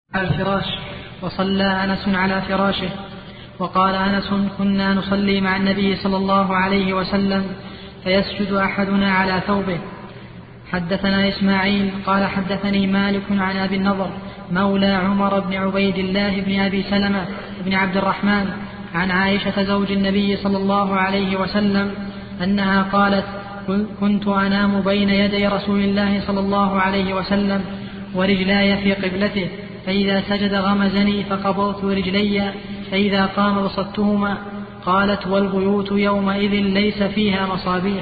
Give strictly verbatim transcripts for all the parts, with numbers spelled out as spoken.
على الفراش وصلى أنس على فراشه. وقال أنس: كنا نصلي مع النبي صلى الله عليه وسلم فيسجد أحدنا على ثوبه. حدثنا إسماعيل قال حدثني مالك عن أبي النضر مولى عمر بن عبيد الله بن أبي سلمة بن عبد الرحمن عن عائشة زوج النبي صلى الله عليه وسلم أنها قالت: كنت أنام بين يدي رسول الله صلى الله عليه وسلم ورجلاي في قبلته، فإذا سجد غمزني فقبضت رجلي، فإذا قام بسطتهما. قالت: والبيوت يومئذ ليس فيها مصابيح.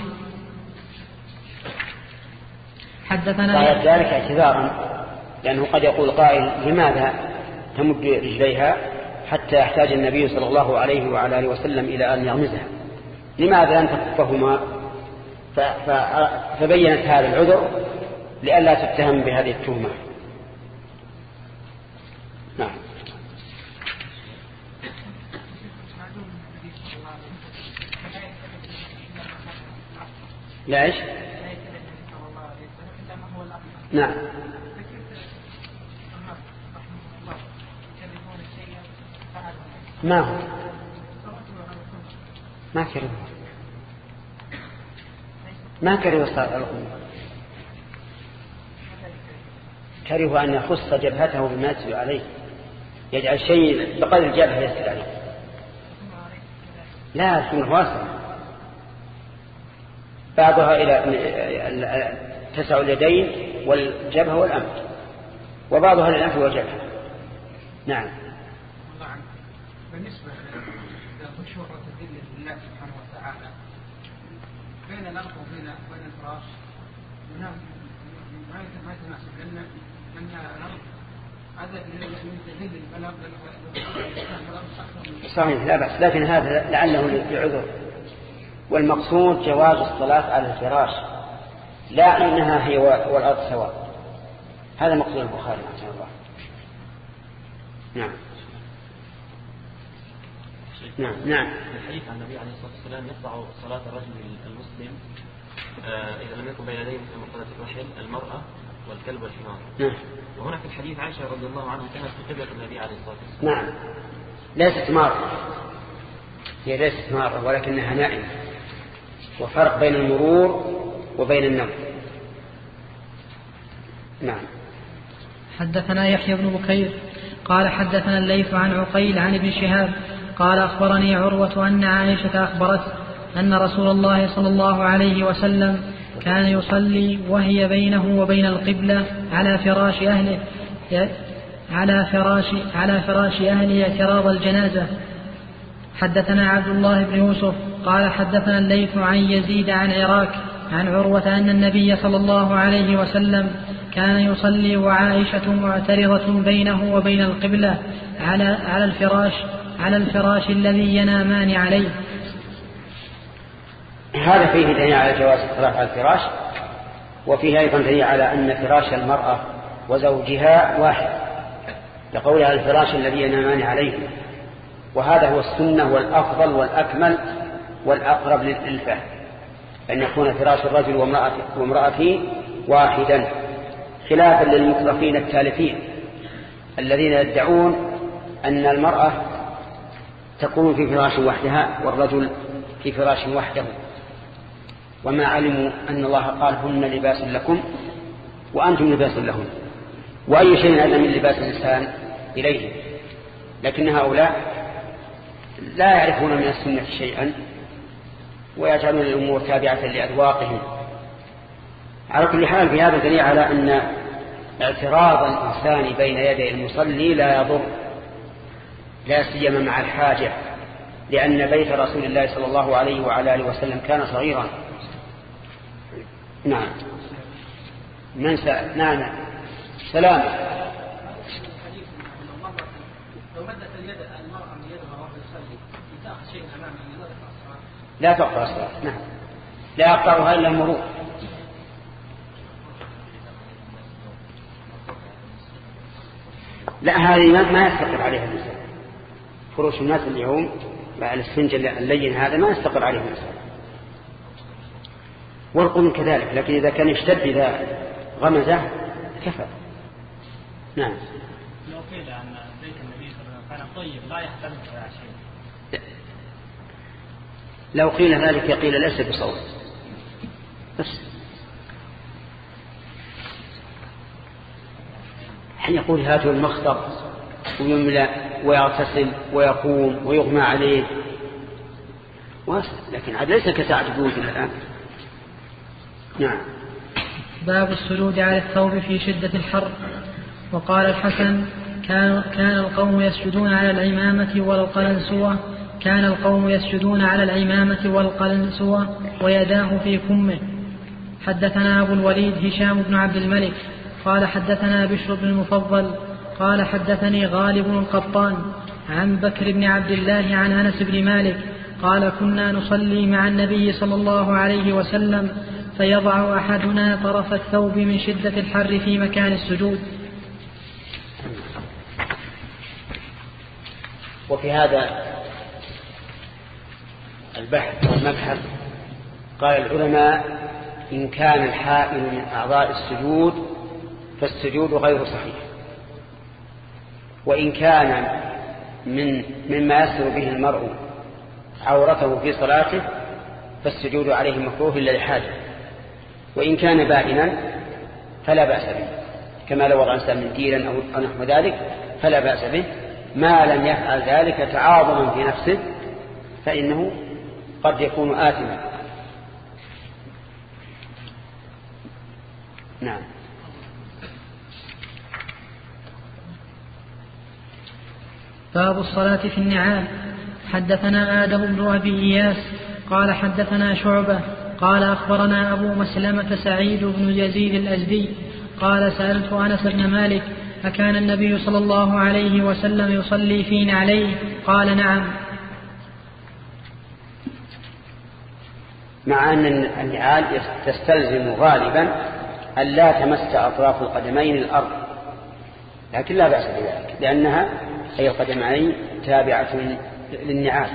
حدثنا قالت ذلك اعتذارا، لأنه قد يقول قائل: لماذا تمد رجليها حتى يحتاج النبي صلى الله عليه وعلى آله وسلم إلى أن يغمزها؟ لماذا لم تكفهما؟ فبينت هذا العذر لئلا تتهم بهذه التهمة. نعم. لا إيش؟ نعم. ما هو ما كره ما كره كره أن يخص جبهته بما يسجد عليه، يجعل شيء بقدر الجبهة يسجد عليه. لا تكون واسعة، بعضها إلى تسع اليدين والجبهة والأنف، وبعضها للأنف والجبهة. نعم. بالنسبة لمشورة الذل لله سبحانه وتعالى بين الأرض وبين بين الفراش ما ما يتناسب، لأن لأن الأرض عدد من تذل البلد صحيح لا بأس، لكن هذا لعله لعذر، والمقصود جواز الصلاة على الفراش، لا أنها هي والأرض سواء. هذا مقصود البخاري رحمه الله. نعم. نعم. نعم. الحديث عن النبي عليه الصلاة والسلام يقطع صلاة الرجل المسلم آه إذا لم يكن بين يديه كما قالت الرحل المرأة والكلب والحمار. نعم. وهنا في الحديث عائشة رضي الله عنها كانت في قبلة النبي عليه الصلاة والسلام. نعم. ليست مرة، هي ليست مرة ولكنها نائمة، وفرق بين المرور وبين النوم. نعم. حدثنا يحيى بن بكير قال حدثنا الليث عن عقيل عن ابن شهاب قال أخبرني عروة أن عائشة أخبرت أن رسول الله صلى الله عليه وسلم كان يصلي وهي بينه وبين القبلة على فراش أهله على فراش على فراش أهله اعتراض الجنازة. حدثنا عبد الله بن يوسف قال حدثنا الليث عن يزيد عن عراك عن عروة أن النبي صلى الله عليه وسلم كان يصلي وعائشة معترضة بينه وبين القبلة على على الفراش على الفراش الذي ينامان عليه. هذا فيه دليل على جواز الصلاة على الفراش، وفيه أيضا دليل على أن فراش المرأة وزوجها واحد، لقولها الفراش الذي ينامان عليه، وهذا هو السنة والأفضل والأكمل والأقرب للإلفة، أن يكون فراش الرجل وامرأته واحدا، خلافا للمطرفين التالفين الذين يدعون أن المرأة تكون في فراش وحدها والرجل في فراش وحده، وما علموا أن الله قال: هن لباس لكم وأنتم لباس لهن، وأي شيء أدنى من لباس الإنسان إليه. لكن هؤلاء لا يعرفون من السنة شيئا ويجعلون الأمور تابعة لأذواقهم. على كل حال في هذا دليل على أن اعتراض الإنسان بين يدي المصلي لا يضر، لا سيما مع الحاجة، لأن بيت رسول الله صلى الله عليه وعلى آله وسلم كان صغيرا. نعم. من سأل؟ نعم. سلام. لا تقطع الصلاة. نعم. لا يقطعها إلا المرور. لا، هذه ما يستقر عليها الإنسان. فروش الناس اليوم مع السنجل اللين هذا ما يستقر عليه الإنسان، والقرن كذلك، لكن إذا كان يشتد إذا غمزه كفى. نعم. لو قيل أن بيت النبي صلى الله عليه وسلم كان طيب لا يحتمل على شيء. لو قيل ذلك قيل ليس بصوت بس. حين يقول هاته المخطر ويملأ ويغتسل ويقوم ويغمى عليه واسع، لكن عاد ليس كساعة بيوتنا الآن. نعم. باب السجود على الثوب في شدة الحر. وقال الحسن كان, كان القوم يسجدون على العمامة والقلنسوة كان القوم يسجدون على العمامة والقلنسوة ويداه في كمه. حدثنا أبو الوليد هشام بن عبد الملك قال حدثنا بشر بن المفضل قال حدثني غالب القطان عن بكر بن عبد الله عن أنس بن مالك قال كنا نصلي مع النبي صلى الله عليه وسلم فيضع أحدنا طرف الثوب من شدة الحر في مكان السجود. وفي هذا البحث والمبحث قال العلماء إن كان الحائل من أعضاء السجود فالسجود غير صحيح، وإن كان من مما يستر به المرء عورته في صلاته فالسجود عليه مكروه إلا لحاجة، وإن كان بائنا فلا بأس به كما لو وضع إنسان منديلا أو نحو ذلك فلا بأس به ما لم يفعل ذلك تعاظما في نفسه فإنه قد يكون آثما. نعم. باب الصلاة في النعال. حدثنا آدم بن أبي إياس قال حدثنا شعبة قال أخبرنا أبو مسلمة سعيد بن يزيد الأزدي قال سألت أنس بن مالك أكان النبي صلى الله عليه وسلم يصلي في نعليه؟ قال نعم. مع أن النعال تستلزم غالبا أن لا تمس أطراف القدمين الأرض، لكن لا بأس بذلك لأنها أي القدمين تابعة للنعال.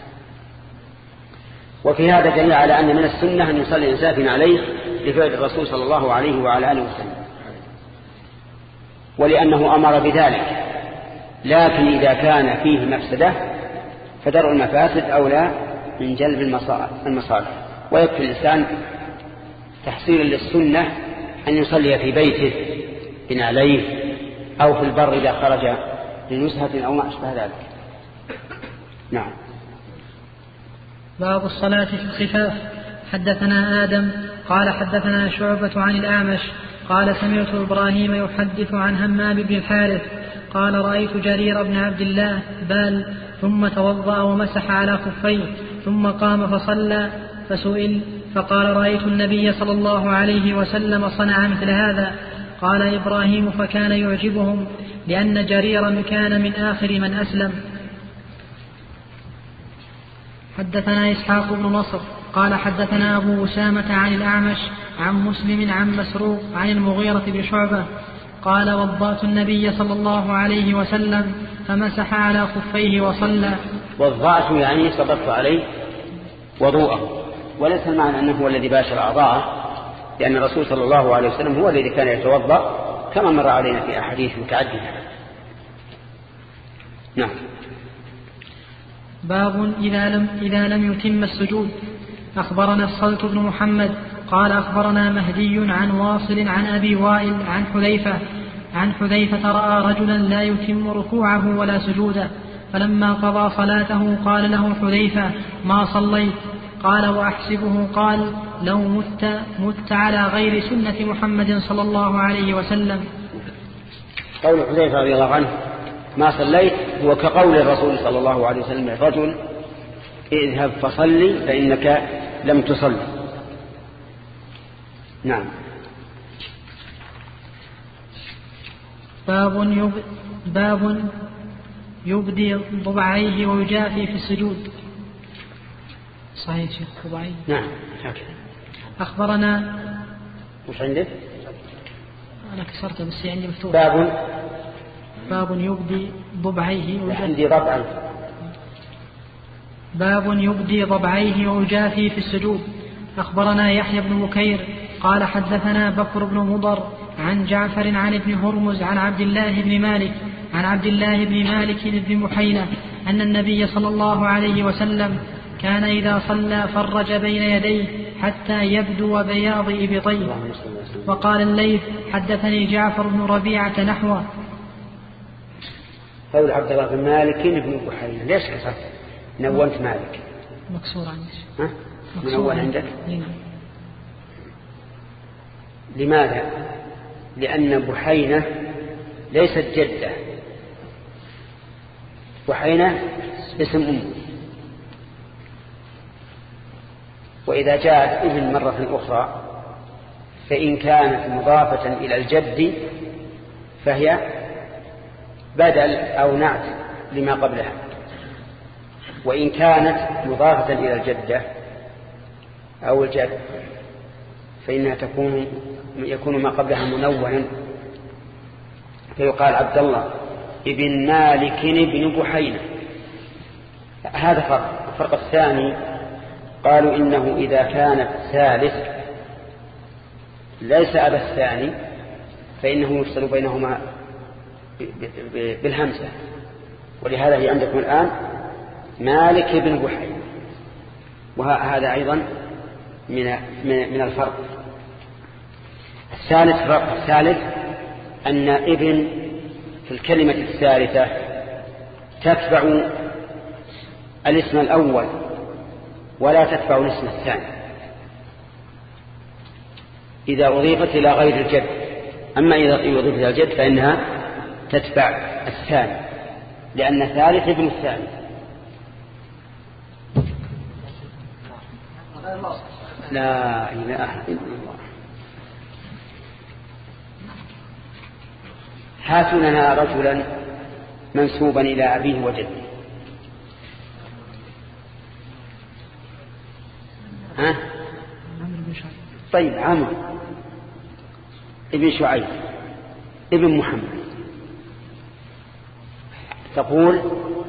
وفي هذا دليل على أن من السنة أن يصلي الإنسان عليه لفعل الرسول صلى الله عليه وعلى آله وسلم، ولأنه أمر بذلك. لكن إذا كان فيه مفسدة فدرء المفاسد أولى من جلب المصالح، ويكفي الإنسان تحصيلا للسنة أن يصلي في بيته بنعليه أو في البر إذا خرج لنزهة أو ما أشبه ذلك. نعم. باب الصلاة في الخفاف. حدثنا آدم قال حدثنا شعبة عن الأعمش قال سمعت إبراهيم يحدث عن همام بن الحارث قال رأيت جرير بن عبد الله بال ثم توضأ ومسح على خفيه ثم قام فصلى فسئل فقال رأيت النبي صلى الله عليه وسلم صنع مثل هذا. قال إبراهيم فكان يعجبهم لأن جريرا كان من آخر من أسلم. حدثنا إسحاق بن نصر قال حدثنا أبو أسامة عن الأعمش عن مسلم عن مسروق عن المغيرة بن شعبة قال وضأت النبي صلى الله عليه وسلم فمسح على خفيه وصلى. وضأت يعني صببت عليه وضوءه، وليس المعنى أنه هو الذي باشر أعضاءه، لأن الرسول صلى الله عليه وسلم هو الذي كان يتوضأ كما مر علينا في أحاديث متعددة. نعم. باب إذا لم, إذا لم يتم السجود. أخبرنا الصلت بن محمد قال أخبرنا مهدي عن واصل عن أبي وائل عن حذيفة عن حذيفة رأى رجلا لا يتم ركوعه ولا سجوده، فلما قضى صلاته قال له حذيفة ما صليت؟ قال وأحسبه قال لو مت, مت على غير سنة محمد صلى الله عليه وسلم. قول حذيفة رضي الله عنه ما صليت هو كقول الرسول صلى الله عليه وسلم الرجل اذهب فصلي فإنك لم تصلي. نعم. باب يب... باب يبدي ضبعيه ويجافي في السجود. صحيح شيخ ضبعيه؟ نعم. أخبرنا وش عندك؟ أنا كسرته بس عندي مفتوح. باب باب يبدي ضبعيه ويجافي. عندي ضبعا. باب يبدي ضبعيه ويجافي في السجود. أخبرنا يحيى بن بكير قال حدثنا بكر بن مضر عن جعفر عن ابن هرمز عن عبد الله بن مالك عن عبد الله بن مالك بن بحينة أن النبي صلى الله عليه وسلم كان إذا صلى فرج بين يديه حتى يبدو بياض إبطيه. وقال الليث حدثني جعفر بن ربيعة نحوه. قول عبد الله بن مالك بن بحينة ليش كسرت نونت مالك؟ مكسور عندك. ها؟ منون عندك؟ لماذا؟ لأن بحينة ليست جدة، بحينة اسم أم، وإذا جاءت ابن مرة أخرى فإن كانت مضافة إلى الجد فهي بدل أو نعت لما قبلها، وإن كانت مضافة إلى الجدة أو الجد فإنها تكون يكون ما قبلها منونا، فيقال عبد الله ابن مالك بن بحينة. هذا فرق. الفرق الثاني قالوا إنه إذا كانت ثالث ليس أبا الثاني فإنه يفصل بينهما بالهمزة، ولهذا هي عندكم الآن مالك بن بحينة، وهذا أيضا من من الفرق. الثالث فرق الثالث أن ابن في الكلمة الثالثة تتبع الاسم الأول ولا تتبع الاسم الثاني إذا أضيفت إلى غير الجد، أما إذا أضيفت إلى الجد فإنها تتبع الثاني لأن الثالث ابن الثاني. لا إله إلا الله. هاتوا لنا رجلا منسوبا إلى أبيه وجده. ها؟ طيب عمرو ابن شعيب ابن محمد. تقول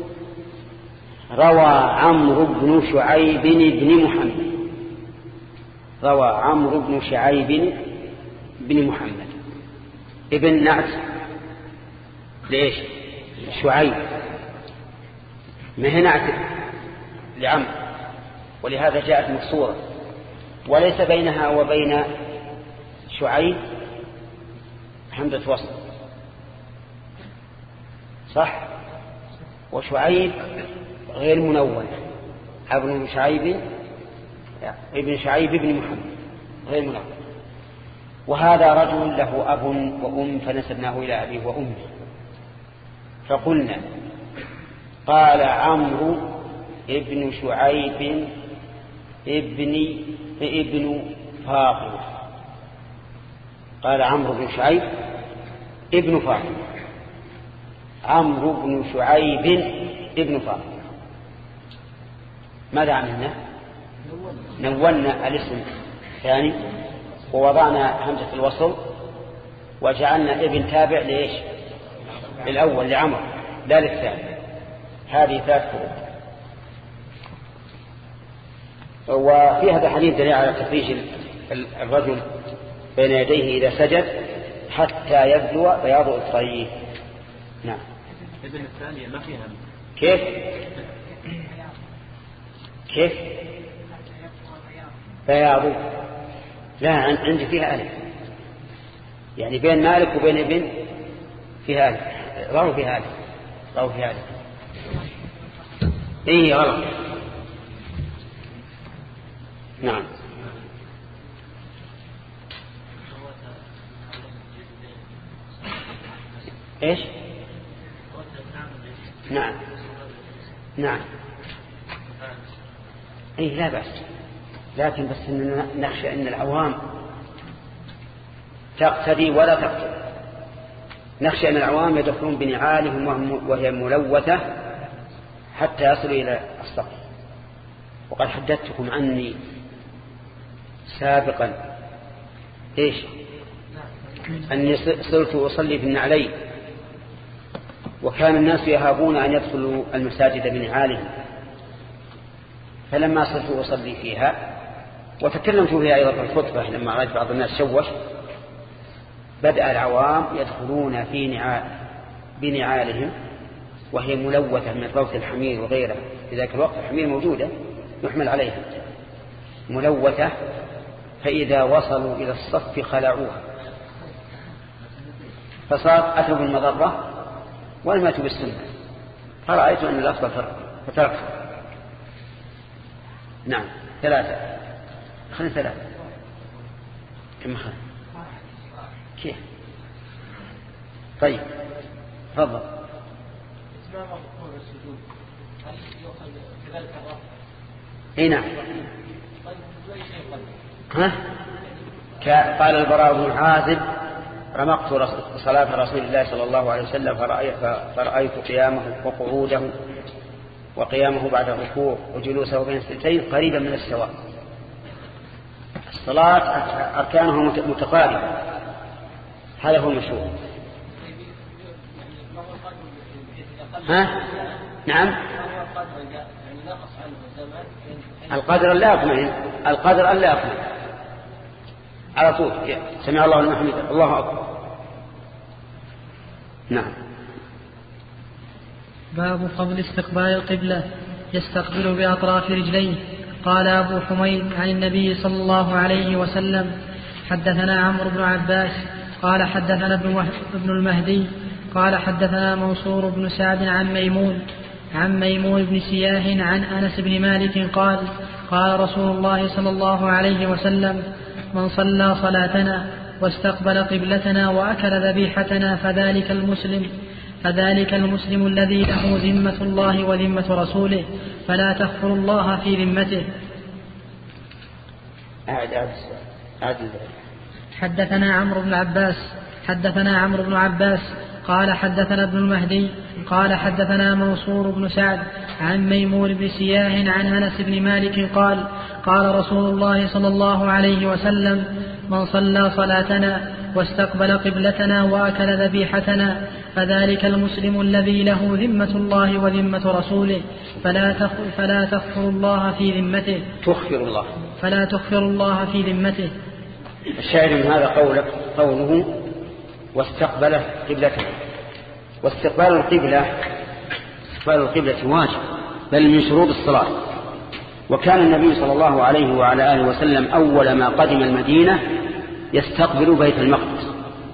روى عمرو بن شعيب بن محمد، روى عمرو بن شعيب بن محمد. ابن نعت ليش؟ شعيب، ما هي نعت لعمرو، ولهذا جاءت مكسورة، وليس بينها وبين شعيب همزة وصل، صح؟ وشعيب غير منون، ابن شعيب ابن شعيب بن محمد غير منون. وهذا رجل له أب وأم فنسبناه إلى أبيه وأمه، فقلنا قال عمرو ابن شعيب ابن ابن فاطمة، قال عمرو بن شعيب ابن فاطمة، عمرو بن شعيب ابن فاطمة. ماذا عملنا؟ نولنا الاسم الثاني ووضعنا همزة الوصل وجعلنا ابن تابع ليش؟ الأول لعمر لا للثاني. هذه ثلاث فروق. وفي هذا الحديث دليل على تفريج الرجل بين يديه إذا سجد حتى يبدو بياض إبطيه. نعم. ابن الثانية ما فيها كيف؟ كيف؟ بياض. لا عندي فيها ألف، يعني بين مالك وبين ابن فيها ألف، ضعوا فيها ألف، ضعوا فيها ألف. إيه غلط. نعم. إيش؟ نعم نعم. إيه لا بأس، لكن بس إننا نخشى أن العوام تقتدي ولا تقتدي. نخشى أن العوام يدخلون بنعالهم وهي ملوثة حتى يصلوا إلى السقف. وقد حدثتكم عني سابقا إيش؟ أني صرت أصلي في النعلين، وكان الناس يهابون أن يدخلوا المساجد بنعالهم، فلما صرت أصلي فيها وتكلمت فيها أيضا في الخطبة لما رأيت بعض الناس شوش، بدأ العوام يدخلون في نعال بنعالهم وهي ملوثة من روث الحمير وغيره، في ذاك الوقت الحمير موجودة يحمل عليها ملوثة، فإذا وصلوا إلى الصف خلعوها، فصار أتوا بالمضرة ولم يأتوا بالسنة، فرأيت أن الأفضل فتركها. نعم ثلاثة، خلنا ثلاثة كم خلنا كيف؟ طيب تفضل. اي نعم. ها؟ قال البراء بن عازب رمقت صلاة رسول الله صلى الله عليه وسلم فرأيت قيامه وقعوده وقيامه بعد الركوع وجلوسه بين السجدتين قريبا من السواء. الصلاة أركانه متقاربة، هذا هو المشهور. ها؟ نعم. القدر لا يطمئن، القدر لا يطمئن على طول سمع الله لمن حمده الله أكبر. نعم. باب فضل استقبال القبلة، يستقبل بأطراف رجليه. قال أبو حميد عن النبي صلى الله عليه وسلم حدثنا عمرو بن عباس قال حدثنا ابن المهدي قال حدثنا منصور بن سعد عن ميمون عن ميمون بن سياه عن أنس بن مالك قال قال رسول الله صلى الله عليه وسلم من صلى صلاتنا واستقبل قبلتنا وأكل ذبيحتنا فذلك المسلم فذلك المسلم الذي له ذمة الله وذمة رسوله فلا تغفر الله في ذمته. أعد أعد أعد. حدثنا عمرو بن عباس حدثنا عمرو بن عباس قال حدثنا ابن المهدي قال حدثنا منصور بن سعد عن ميمون بن سياه عن أنس بن مالك قال قال رسول الله صلى الله عليه وسلم من صلى صلاتنا واستقبل قبلتنا وأكل ذبيحتنا فذلك المسلم الذي له ذمة الله وذمة رسوله فلا تغفر, فلا تغفر الله في ذمته تغفر الله فلا تغفر الله في ذمته. الشاهد من هذا قوله, قوله واستقبل قبلته. واستقبال القبلة استقبال القبلة واجب بل من شروط الصلاة. وكان النبي صلى الله عليه وعلى آله وسلم أول ما قدم المدينة يستقبل بيت المقدس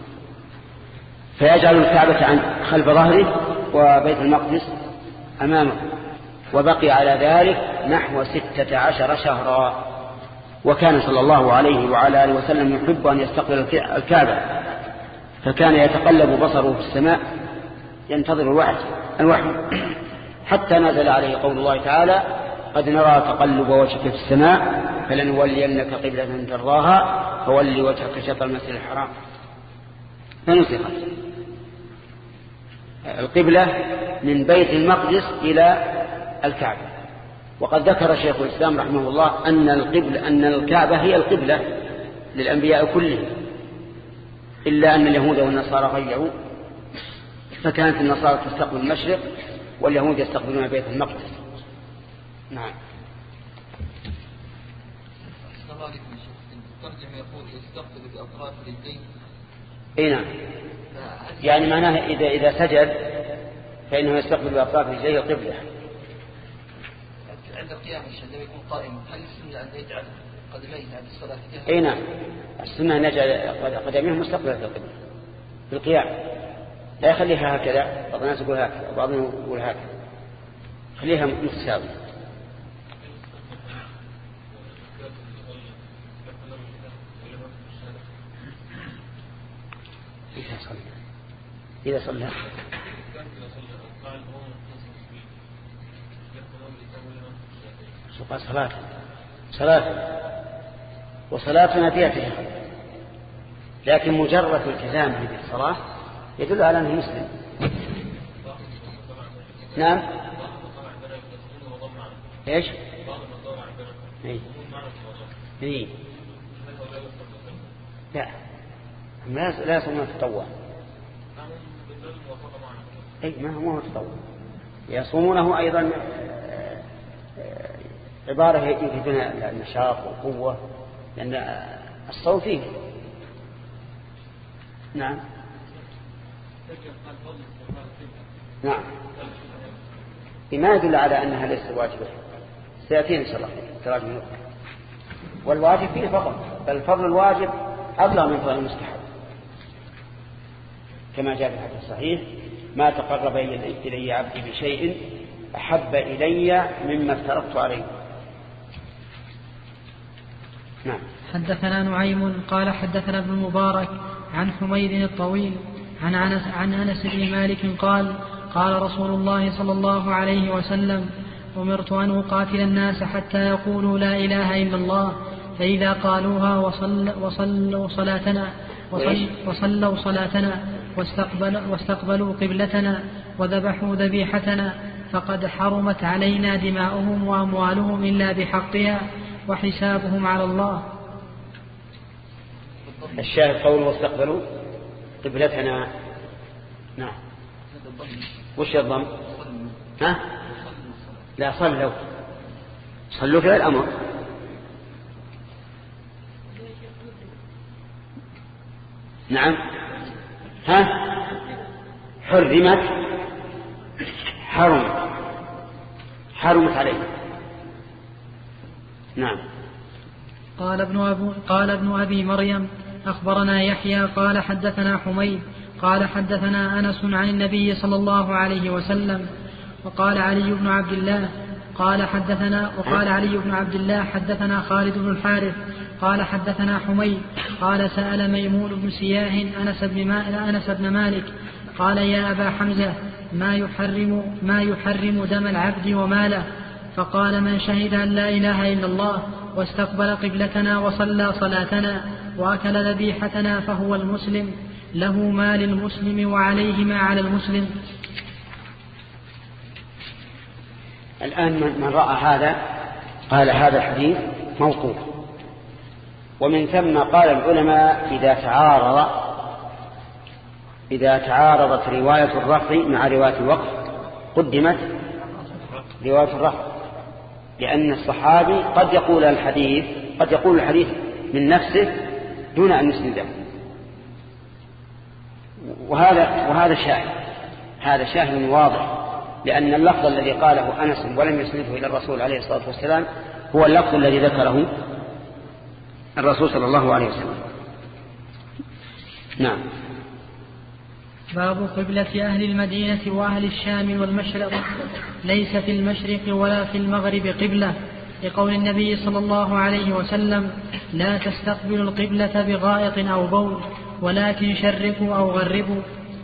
فيجعل الكعبة عن خلف ظهره وبيت المقدس أمامه، وبقي على ذلك نحو ستة عشر شهرا. وكان صلى الله عليه وعلى آله وسلم يحب أن يستقبل الكعبة، فكان يتقلب بصره في السماء ينتظر الوحي الوحي حتى نزل عليه قول الله تعالى قد نرى تقلب وجهك في السماء فلنولينك قبلة ترضاها فولي وجهك شطر المسجد الحرام. فنسخت القبلة من بيت المقدس إلى الكعبة. وقد ذكر شيخ الإسلام رحمه الله أن القبلة أن الكعبة هي القبلة للأنبياء كلهم، إلا أن اليهود والنصارى غيروا، فكانت النصارى تستقبل المشرق واليهود يستقبلون بيت المقدس. نعم. الترجمة يقول يستقبل بأطراف رجليه. اي نعم، يعني معناه إذا إذا سجد فإنه يستقبل بأطراف رجليه القبلة. عند القيام الشهد يكون قائما، هل السنة أن يجعل قدميه عند الصلاة جهة؟ اي نعم، السنة أن يجعل قدميه مستقبلة القبلة في القيام، لا يخليها هكذا. بعض الناس يقول هكذا وبعضهم يقول هكذا، خليها متساوية. إذا صلى إذا صلى سقى صلاة صلاة وصلاتنا فيها، لكن مجرد التزامه بالصلاة يدل على أنه مسلم. نعم. ايش؟ اي اي لا لا لا يصومون التطوع. اي ما هو تطوع، يصومونه ايضا عبارة يفيدون النشاط والقوة، لأن الصوم فيه. نعم. نعم بما يدل على أنها ليست واجبة سيأتين إن شاء الله تراجم النقطة. والواجب فيه فضل، بل فضل الواجب أبلغ من فضل المستحب، كما جاء في الحديث الصحيح: ما تقرب إلي عبدي بشيء أحب إلي مما افترضت عليه. نعم. حدثنا نعيم قال حدثنا ابن المبارك عن حميد الطويل عن أنس, عن أنس بن مالك قال: قال رسول الله صلى الله عليه وسلم: أمرت أن أقاتل الناس حتى يقولوا لا إله إلا الله، فإذا قالوها وصل وصلوا صلاتنا وصل وصلوا صلاتنا واستقبل واستقبلوا قبلتنا وذبحوا ذبيحتنا فقد حرمت علينا دماؤهم وأموالهم إلا بحقها وحسابهم على الله. الشاهد قوله واستقبلوا قبلتنا. نعم. وش الضم؟ ها؟ لا صلوا صلوا في الأمر. نعم. ها؟ حرمت حرمت حرمت عليه. نعم. قال ابن, أبو قال ابن أبي مريم: أخبرنا يحيى قال حدثنا حميد قال حدثنا أنس عن النبي صلى الله عليه وسلم. وقال علي بن عبد الله قال حدثنا وقال علي بن عبد الله حدثنا خالد بن الحارث قال حدثنا حميد قال: سأل ميمون بن سياه أنس بن, أنس بن مالك قال: يا أبا حمزة، ما يحرم, ما يحرم دم العبد وماله؟ فقال: من شهد أن لا إله إلا الله واستقبل قبلتنا وصلى صلاتنا وأكل ذبيحتنا فهو المسلم، له ما للمسلم وعليه ما على المسلم. الآن من رأى هذا قال هذا الحديث موقوف، ومن ثم قال العلماء إذا تعارض إذا تعارضت رواية الرفع مع رواية الوقف قدمت رواية الرفع، لأن الصحابي قد يقول الحديث قد يقول الحديث من نفسه دون أن يسنده، وهذا وهذا شاهد هذا شاهد واضح، لأن اللفظ الذي قاله أنس ولم يسنده إلى الرسول عليه الصلاة والسلام هو اللفظ الذي ذكره الرسول صلى الله عليه وسلم. نعم. باب قبلة أهل المدينة وأهل الشام والمشرق: ليس في المشرق ولا في المغرب قبلة، لقول النبي صلى الله عليه وسلم: لا تستقبلوا القبلة بغائط أو بول، ولكن شرقوا أو غربوا.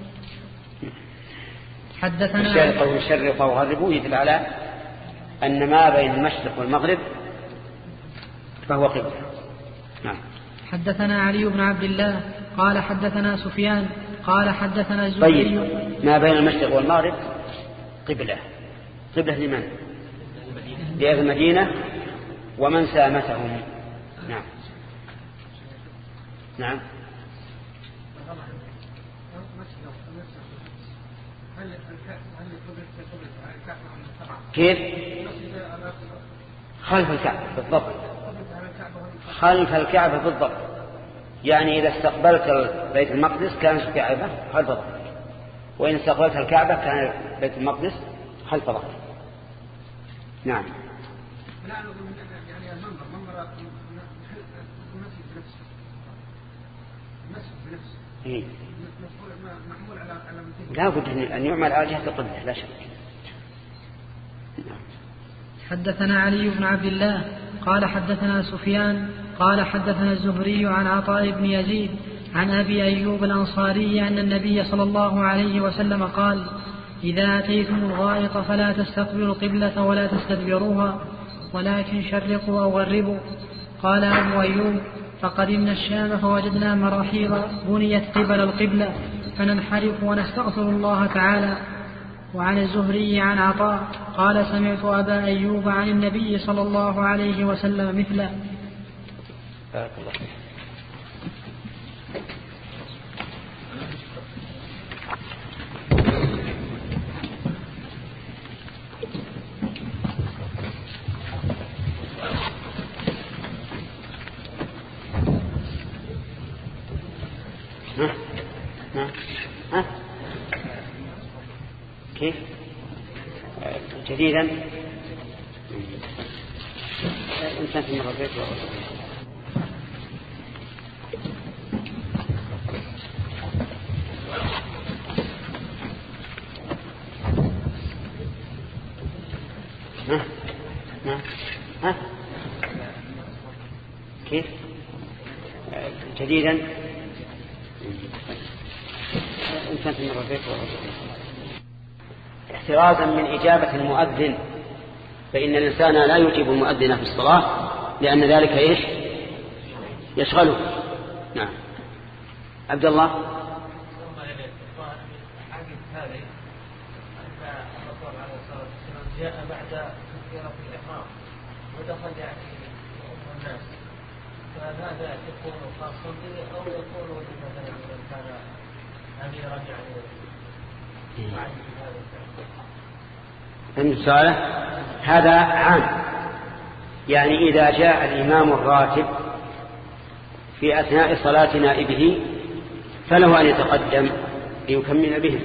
حدثنا الشاهد قول شرقوا أو غربوا يدل على أن ما بين المشرق والمغرب فهو قبلة. نعم. حدثنا علي بن عبد الله قال حدثنا سفيان قال حدثنا الزهري. طيب، ما بين المشرق والمغرب قبلة. قبلة لمن؟ لأهل المدينة ومن سامتهم. نعم. نعم. كيف؟ خلف الكعبة بالضبط، خلف الكعبة بالضبط، يعني إذا استقبلت بيت المقدس كان في الكعبة خلف ظهرك، وإن استقبلت الكعبة كان بيت المقدس خلف ظهرك. نعم. يعني المنبر منبر المسجد بنفسه المسجد بنفسه إيه؟ معمول على على لا بد أن يعمل على جهة القبلة لا شك. حدثنا علي بن عبد الله قال حدثنا سفيان قال حدثنا الزهري عن عطاء بن يزيد عن أبي أيوب الأنصاري أن النبي صلى الله عليه وسلم قال: إذا أتيتم الغائط فلا تستقبلوا القبلة ولا تستدبروها، ولكن شرقوا أو غربوا. قال أبو أيوب: فقدمنا الشام فوجدنا مراحيض بنيت قبل القبلة فننحرف ونستغفر الله تعالى. وعن الزهري عن عطاء قال: سمعت أبا أيوب عن النبي صلى الله عليه وسلم مثله. بارك الله فيك. ها ها ها جديدا إنسان في مرة ها ها ها كيف جديدا إنسان في مرة احترازا من إجابة المؤذن، فإن الإنسان لا يجيب المؤذن في الصلاة لأن ذلك إيش يشغله. نعم عبد الله. جاء بعد تكبيرة الإحرام ودخل يعني الناس، فهذا يكون خاصا به أو يكون مثلا إذا كان أميرا يعني معي فهمت سؤاله؟ هذا عام، يعني إذا جاء الإمام الراتب في أثناء صلاة نائبه فله أن يتقدم ليكمل بهم،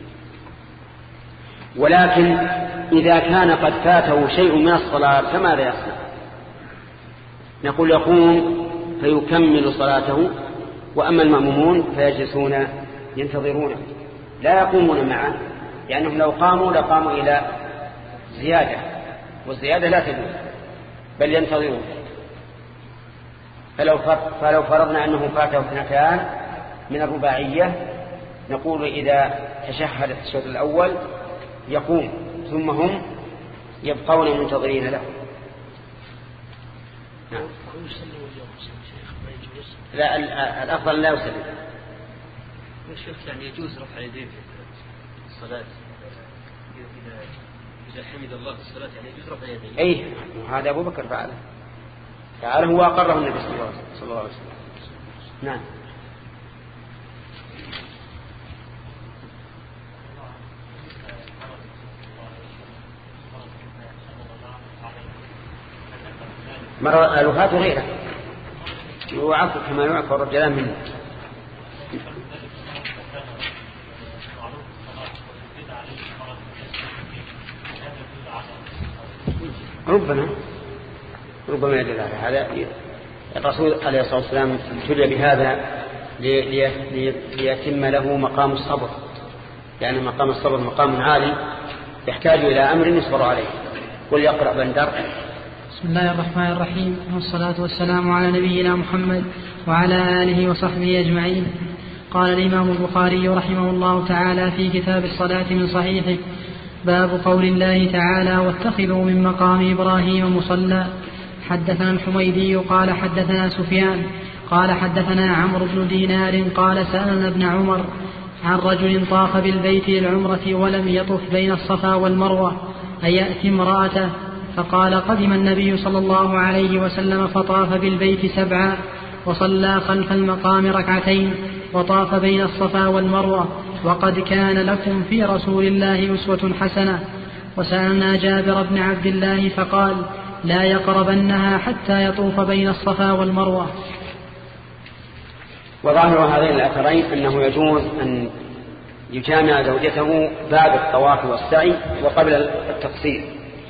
ولكن إذا كان قد فاته شيء من الصلاة فماذا يصنع؟ نقول يقوم فيكمل صلاته، وأما المأمومون فيجلسون ينتظرون لا يقومون معه، لأنهم لو قاموا لقاموا إلى زيادة، والزيادة لا تجوز بل ينتظرون. فلو فلو فرضنا أنه فاته اثنتان من الرباعية نقول إذا تشهد في الشوط الأول يقوم، ثم هم يبقون منتظرين له. نعم. لا الأفضل لا يسلم. الشيخ يعني يجوز رفع يديه في الصلاة إذا إذا حمد الله في الصلاة، يعني يجوز رفع يديه. أي هذا أبو بكر فعله فعله وأقره النبي صلى الله عليه وسلم. نعم. مرة الوفاة غيره يعفو كما يعفو الرجلان منه. ربما ربما يدل على هذا. الرسول عليه الصلاة والسلام ابتلي بهذا ليتم له مقام الصبر، لأن يعني مقام الصبر مقام عالي يحتاج إلى أمر يصبر عليه. قل يقرأ بندر. بسم الله الرحمن الرحيم، والصلاة والسلام على نبينا محمد وعلى آله وصحبه أجمعين. قال الإمام البخاري رحمه الله تعالى في كتاب الصلاة من صحيحه: باب قول الله تعالى: واتخذوا من مقام إبراهيم مصلى. حدثنا الحميدي قال حدثنا سفيان قال حدثنا عمرو بن دينار قال سألنا ابن عمر عن رجل طاف بالبيت للعمرة ولم يطف بين الصفا والمروة أيأتي امرأته؟ فقال: قدم النبي صلى الله عليه وسلم فطاف بالبيت سبعا وصلى خلف المقام ركعتين وطاف بين الصفا والمروة، وقد كان لكم في رسول الله أسوة حسنة. وسألنا جابر بن عبد الله فقال: لا يقربنها حتى يطوف بين الصفا والمروة. وظاهر هذين الأثرين أنه يجوز أن يجامع زوجته بعد الطواف والسعي وقبل التقصير،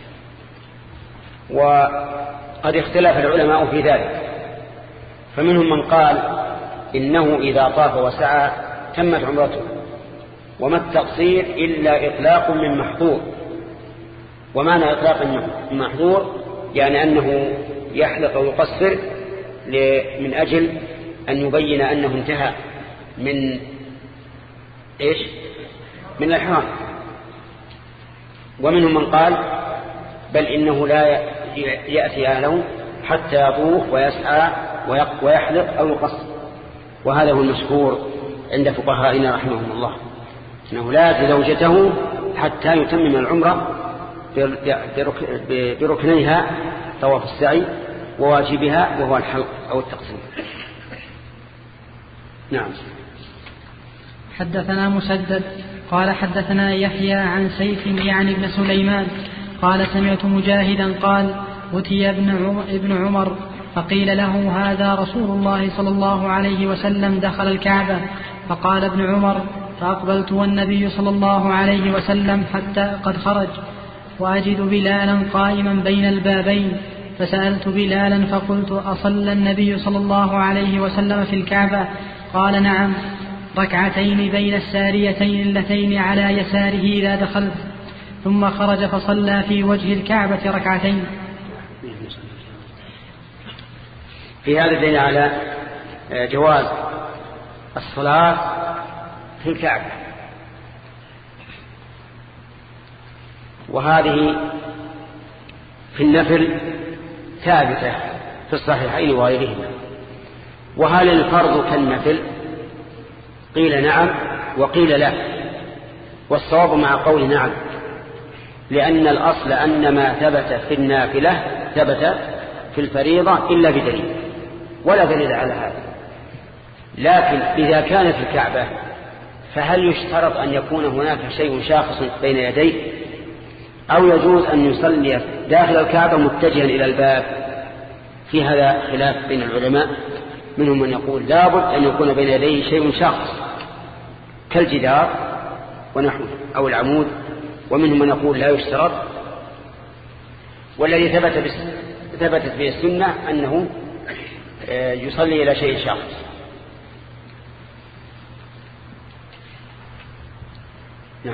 وقد اختلف العلماء في ذلك، فمنهم من قال إنه إذا طاف وسعى تمت عمرته، وما التقصير إلا إطلاق من محظور. ومعنى إطلاق من محظور يعني أنه يحلق ويقصر من أجل أن يبين أنه انتهى من إيش؟ من الإحرام. ومنهم من قال بل إنه لا يأتي أهله حتى يطوف ويسعى ويحلق أو يقصر، وهذا هو المشهور عند فقهائنا رحمهم الله، أنه لا يأتي زوجته حتى يتمم العمرة بركنيها طواف السعي وواجبها وهو الحلق أو التقصير. نعم. حدثنا مسدد قال حدثنا يحيى عن سيف يعني ابن سليمان قال سمعت مجاهدا قال: أتي ابن عمر فقيل له: هذا رسول الله صلى الله عليه وسلم دخل الكعبة. فقال ابن عمر: فأقبلت والنبي صلى الله عليه وسلم حتى قد خرج، وأجد بلالا قائما بين البابين، فسألت بلالا فقلت: أصلى النبي صلى الله عليه وسلم في الكعبة؟ قال: نعم، ركعتين بين الساريتين اللتين على يساره إذا دخلت، ثم خرج فصلى في وجه الكعبة ركعتين. في هذا الدليل على جواز الصلاة في الكعبة، وهذه في النفل ثابتة في الصحيحين وغيرهما. وهل الفرض كالنفل؟ قيل نعم وقيل لا، والصواب مع قول نعم، لأن الأصل أن ما ثبت في النافلة ثبت في الفريضة إلا بدليل، ولا دليل على هذا. لكن إذا كانت الكعبة فهل يشترط أن يكون هناك شيء شاخص بين يديه، أو يجوز أن يصلي داخل الكعبة متجها إلى الباب؟ في هذا خلاف بين العلماء، منهم من يقول لابد أن يكون بين يديه شيء شاخص كالجدار ونحوه أو العمود، ومنهم من يقول لا يشترط. والذي ثبت ثبتت به السنة أنه يصلي إلى شيء شاخص. نعم.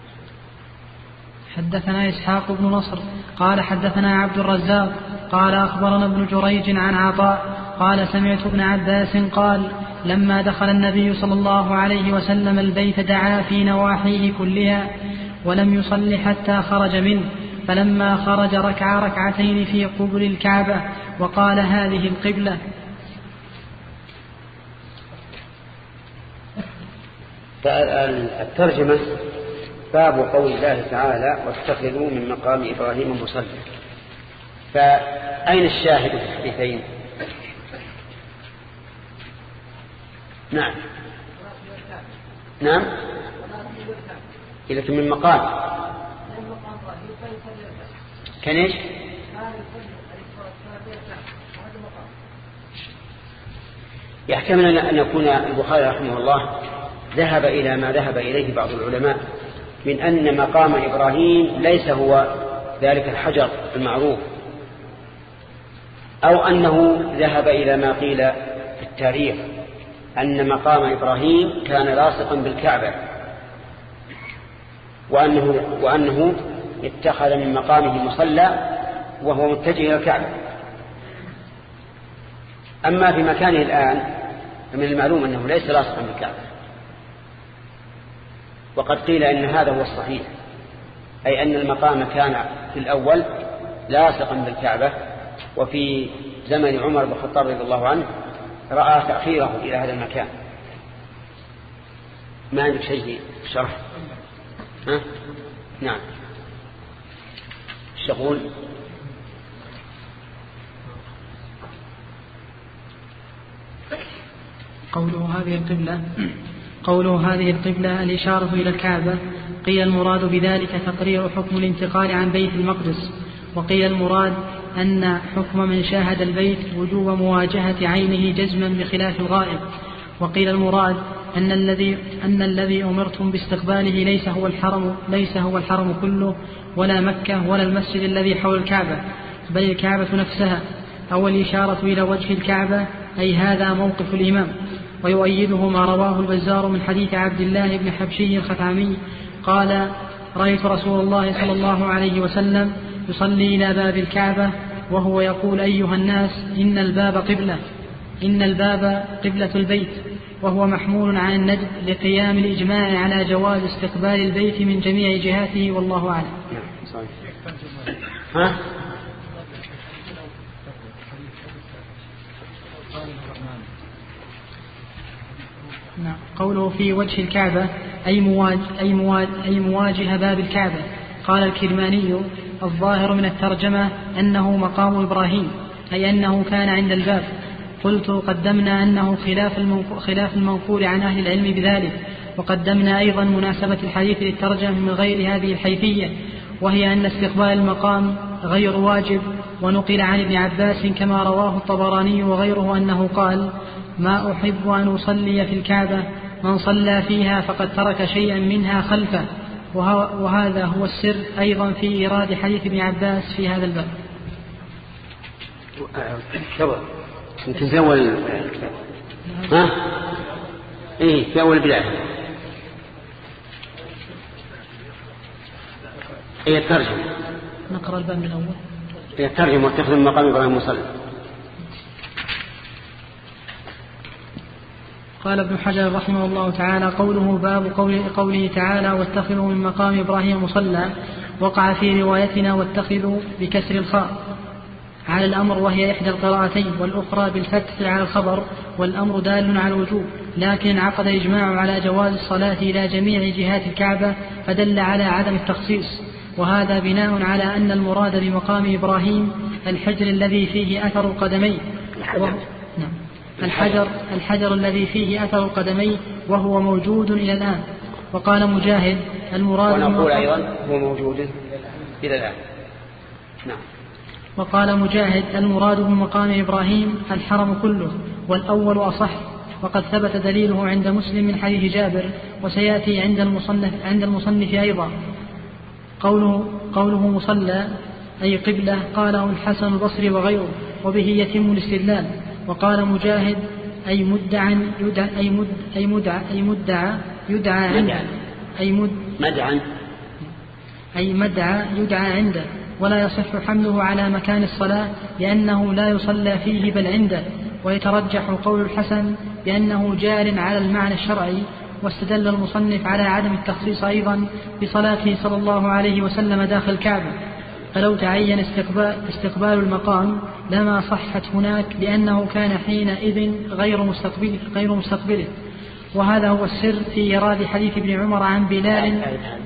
حدثنا إسحاق بن نصر قال حدثنا عبد الرزاق قال أخبرنا ابن جريج عن عطاء قال سمعت ابن عباس قال: لما دخل النبي صلى الله عليه وسلم البيت دعا في نواحيه كلها ولم يصل حتى خرج منه، فلما خرج ركع ركعتين في قبل الكعبة وقال: هذه القبلة. الترجمة باب قول الله تعالى: واتخذوا من مقام إبراهيم مصلى. فأين الشاهد في الحديثين؟ نعم نعم إذا من مقام كان إيش؟ يحتمل أن يكون البخاري رحمه الله ذهب إلى ما ذهب إليه بعض العلماء من أن مقام إبراهيم ليس هو ذلك الحجر المعروف، أو أنه ذهب إلى ما قيل في التاريخ أن مقام إبراهيم كان لاصقا بالكعبة، وأنه, وأنه اتخذ من مقامه مصلى وهو متجه إلى الكعبة. أما في مكانه الآن فمن المعلوم أنه ليس لاصقا بالكعبة، وقد قيل إن هذا هو الصحيح، أي أن المقام كان في الأول لاصقا بالكعبة، وفي زمن عمر بن الخطاب رضي الله عنه رأى تأخيره إلى هذا المكان. ما عندك شيء شرح؟ ها؟ نعم. ايش تقول؟ قوله هذه القبلة قوله هذه القبلة الإشارة إلى الكعبة، قيل المراد بذلك تقرير حكم الانتقال عن بيت المقدس، وقيل المراد أن حكم من شاهد البيت وجوب مواجهة عينه جزما بخلاف الغائب، وقيل المراد أن الذي أن الذي أمرتم باستقباله ليس هو الحرم ليس هو الحرم كله، ولا مكة ولا المسجد الذي حول الكعبة، بل الكعبة نفسها، أو الإشارة إلى وجه الكعبة، أي هذا موقف الإمام. ويؤيده ما رواه البزار من حديث عبد الله بن حبشي الخثعمي قال: رأيت رسول الله صلى الله عليه وسلم يصلي إلى باب الكعبة وهو يقول: أيها الناس، إن الباب قبلة إن الباب قبلة البيت، وهو محمول عن النجد لقيام الإجماع على جواز استقبال البيت من جميع جهاته، والله أعلم. ها؟ نعم. قوله في وجه الكعبة أي, مواج أي, مواج أي مواجه باب الكعبة. قال الكرماني: الظاهر من الترجمة أنه مقام إبراهيم، أي أنه كان عند الباب. قلت: قدمنا أنه خلاف المنقول عن أهل العلم بذلك، وقدمنا أيضا مناسبة الحديث للترجمة من غير هذه الحيثية، وهي أن استقبال المقام غير واجب. ونقل عن ابن عباس كما رواه الطبراني وغيره أنه قال: ما أحب أن أصلي في الكعبة، من صلى فيها فقد ترك شيئا منها خلفه، وهذا هو السر أيضا في إيراد حديث ابن عباس في هذا الباب. يمكن في أول ها إيه في أول بداية إيه الترجمة. نقرأ الباب من الأول. إيه الترجمة واتخذ من مقام إبراهيم مصلى. قال ابن حجر رحمه الله تعالى: قوله باب قول قوله تعالى: واتخذوا من مقام إبراهيم مصلى، وقع في روايتنا واتخذوا بكسر الخاء على الأمر وهي إحدى القراءتين، والأخرى بالفتح على الخبر، والأمر دال على الوجوب، لكن انعقد إجماع على جواز الصلاة إلى جميع جهات الكعبة فدل على عدم التخصيص، وهذا بناء على أن المراد بمقام إبراهيم الحجر الذي فيه أثر القدمين و... نعم. الحجر الحجر الذي فيه أثر القدمين وهو موجود إلى الآن. وقال مجاهد: المراد ونقول أيضا هو موجود إلى الآن. نعم. وقال مجاهد: المراد بمقام إبراهيم الحرم كله، والأول أصح، وقد ثبت دليله عند مسلم من حديث جابر، وسيأتي عند المصنف, عند المصنف أيضا. قوله, قوله مصلى أي قبلة قاله الحسن البصري وغيره، وبه يتم الاستدلال. وقال مجاهد: أي مدعا يدعى أي مد أي مدعى أي مدعى يدعى عنده أي مد مدعا أي مدعى يدعى عنده، ولا يصح حمله على مكان الصلاة لأنه لا يصلى فيه بل عنده. ويترجح قول الحسن بأنه جار على المعنى الشرعي. واستدل المصنف على عدم التخصيص أيضا بصلاته صلى الله عليه وسلم داخل الكعبة، فلو تعين استقبال, استقبال المقام لما صحت هناك، لأنه كان حينئذ غير مستقبله, غير مستقبله. وهذا هو السر في إيراد حديث ابن عمر عن بلال.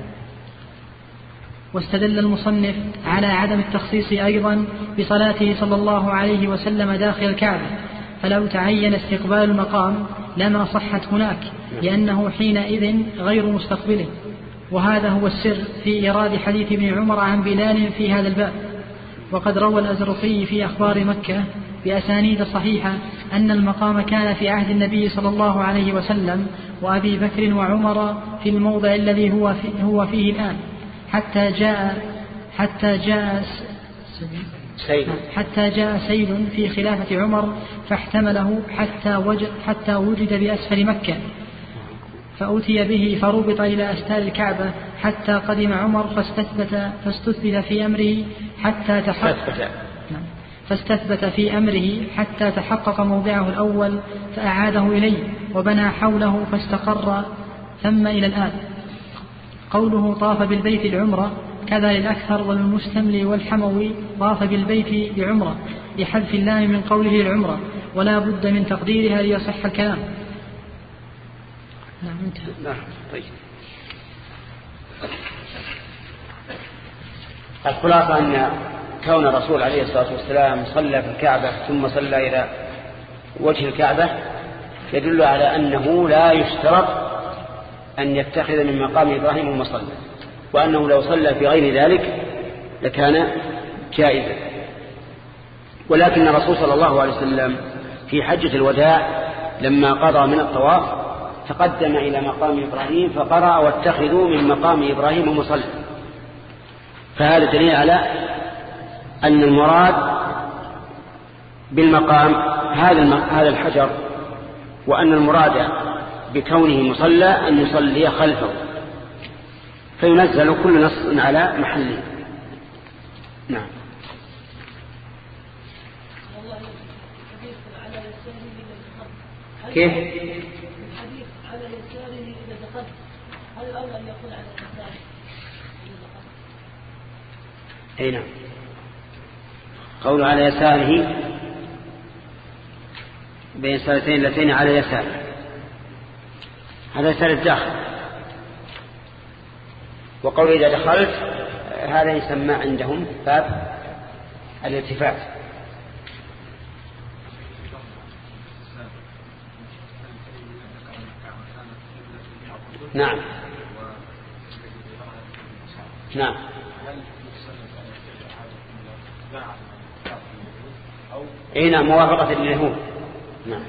واستدل المصنف على عدم التخصيص أيضا بصلاته صلى الله عليه وسلم داخل الكعبة، فلو تعين استقبال المقام لما صحت هناك، لأنه حينئذ غير مستقبله. وهذا هو السر في إيراد حديث ابن عمر عن بلال في هذا الباب. وقد روى الأزرقي في أخبار مكة بأسانيد صحيحة أن المقام كان في عهد النبي صلى الله عليه وسلم وأبي بكر وعمر في الموضع الذي هو, في هو فيه الآن، حتى جاء حتى جاء سيد حتى جاء سيل في خلافة عمر فاحتمله حتى وجد, حتى وجد بأسفل مكة، فأتي به فربط إلى أستار الكعبة حتى قدم عمر فاستثبت, فاستثبت في أمره حتى تحقق فاستثبت في أمره حتى تحقق موضعه الأول فأعاده إليه وبنى حوله فاستقر ثم إلى الآن. قوله طاف بالبيت العمرة كذا للأكثر، والمستملي والحموي طاف بالبيت بعمرة لحذف اللام من قوله العمرة، ولا بد من تقديرها ليصح الكلام. نعم انتهى. طيب. الخلاصة أن كون الرسول عليه الصلاة والسلام صلى في الكعبة ثم صلى إلى وجه الكعبة يدل على أنه لا يشترط أن يتخذ من مقام إبراهيم مصلى، وأنه لو صلى في غير ذلك لكان جائزا. ولكن الرسول صلى الله عليه وسلم في حجة الوداع لما قضى من الطواف تقدم إلى مقام إبراهيم فقرأ: واتخذوا من مقام إبراهيم مصلى. فهذا دليل على أن المراد بالمقام هذا الحجر، وأن المراد بكونه مصلى أن يصلي خلفه، فينزل كل نص على محله. نعم. كيف؟ الحديث على يساره إذا دخلت، هل الأولى أن يكون على يساره؟ أي نعم. قول على يساره بين الصلاتين اللتين على يساره، هذا يسار الداخل. وقول إذا دخلت هذا يسمى عندهم باب الالتفات. نعم نعم. اي نعم، موافقة اليهود. نعم.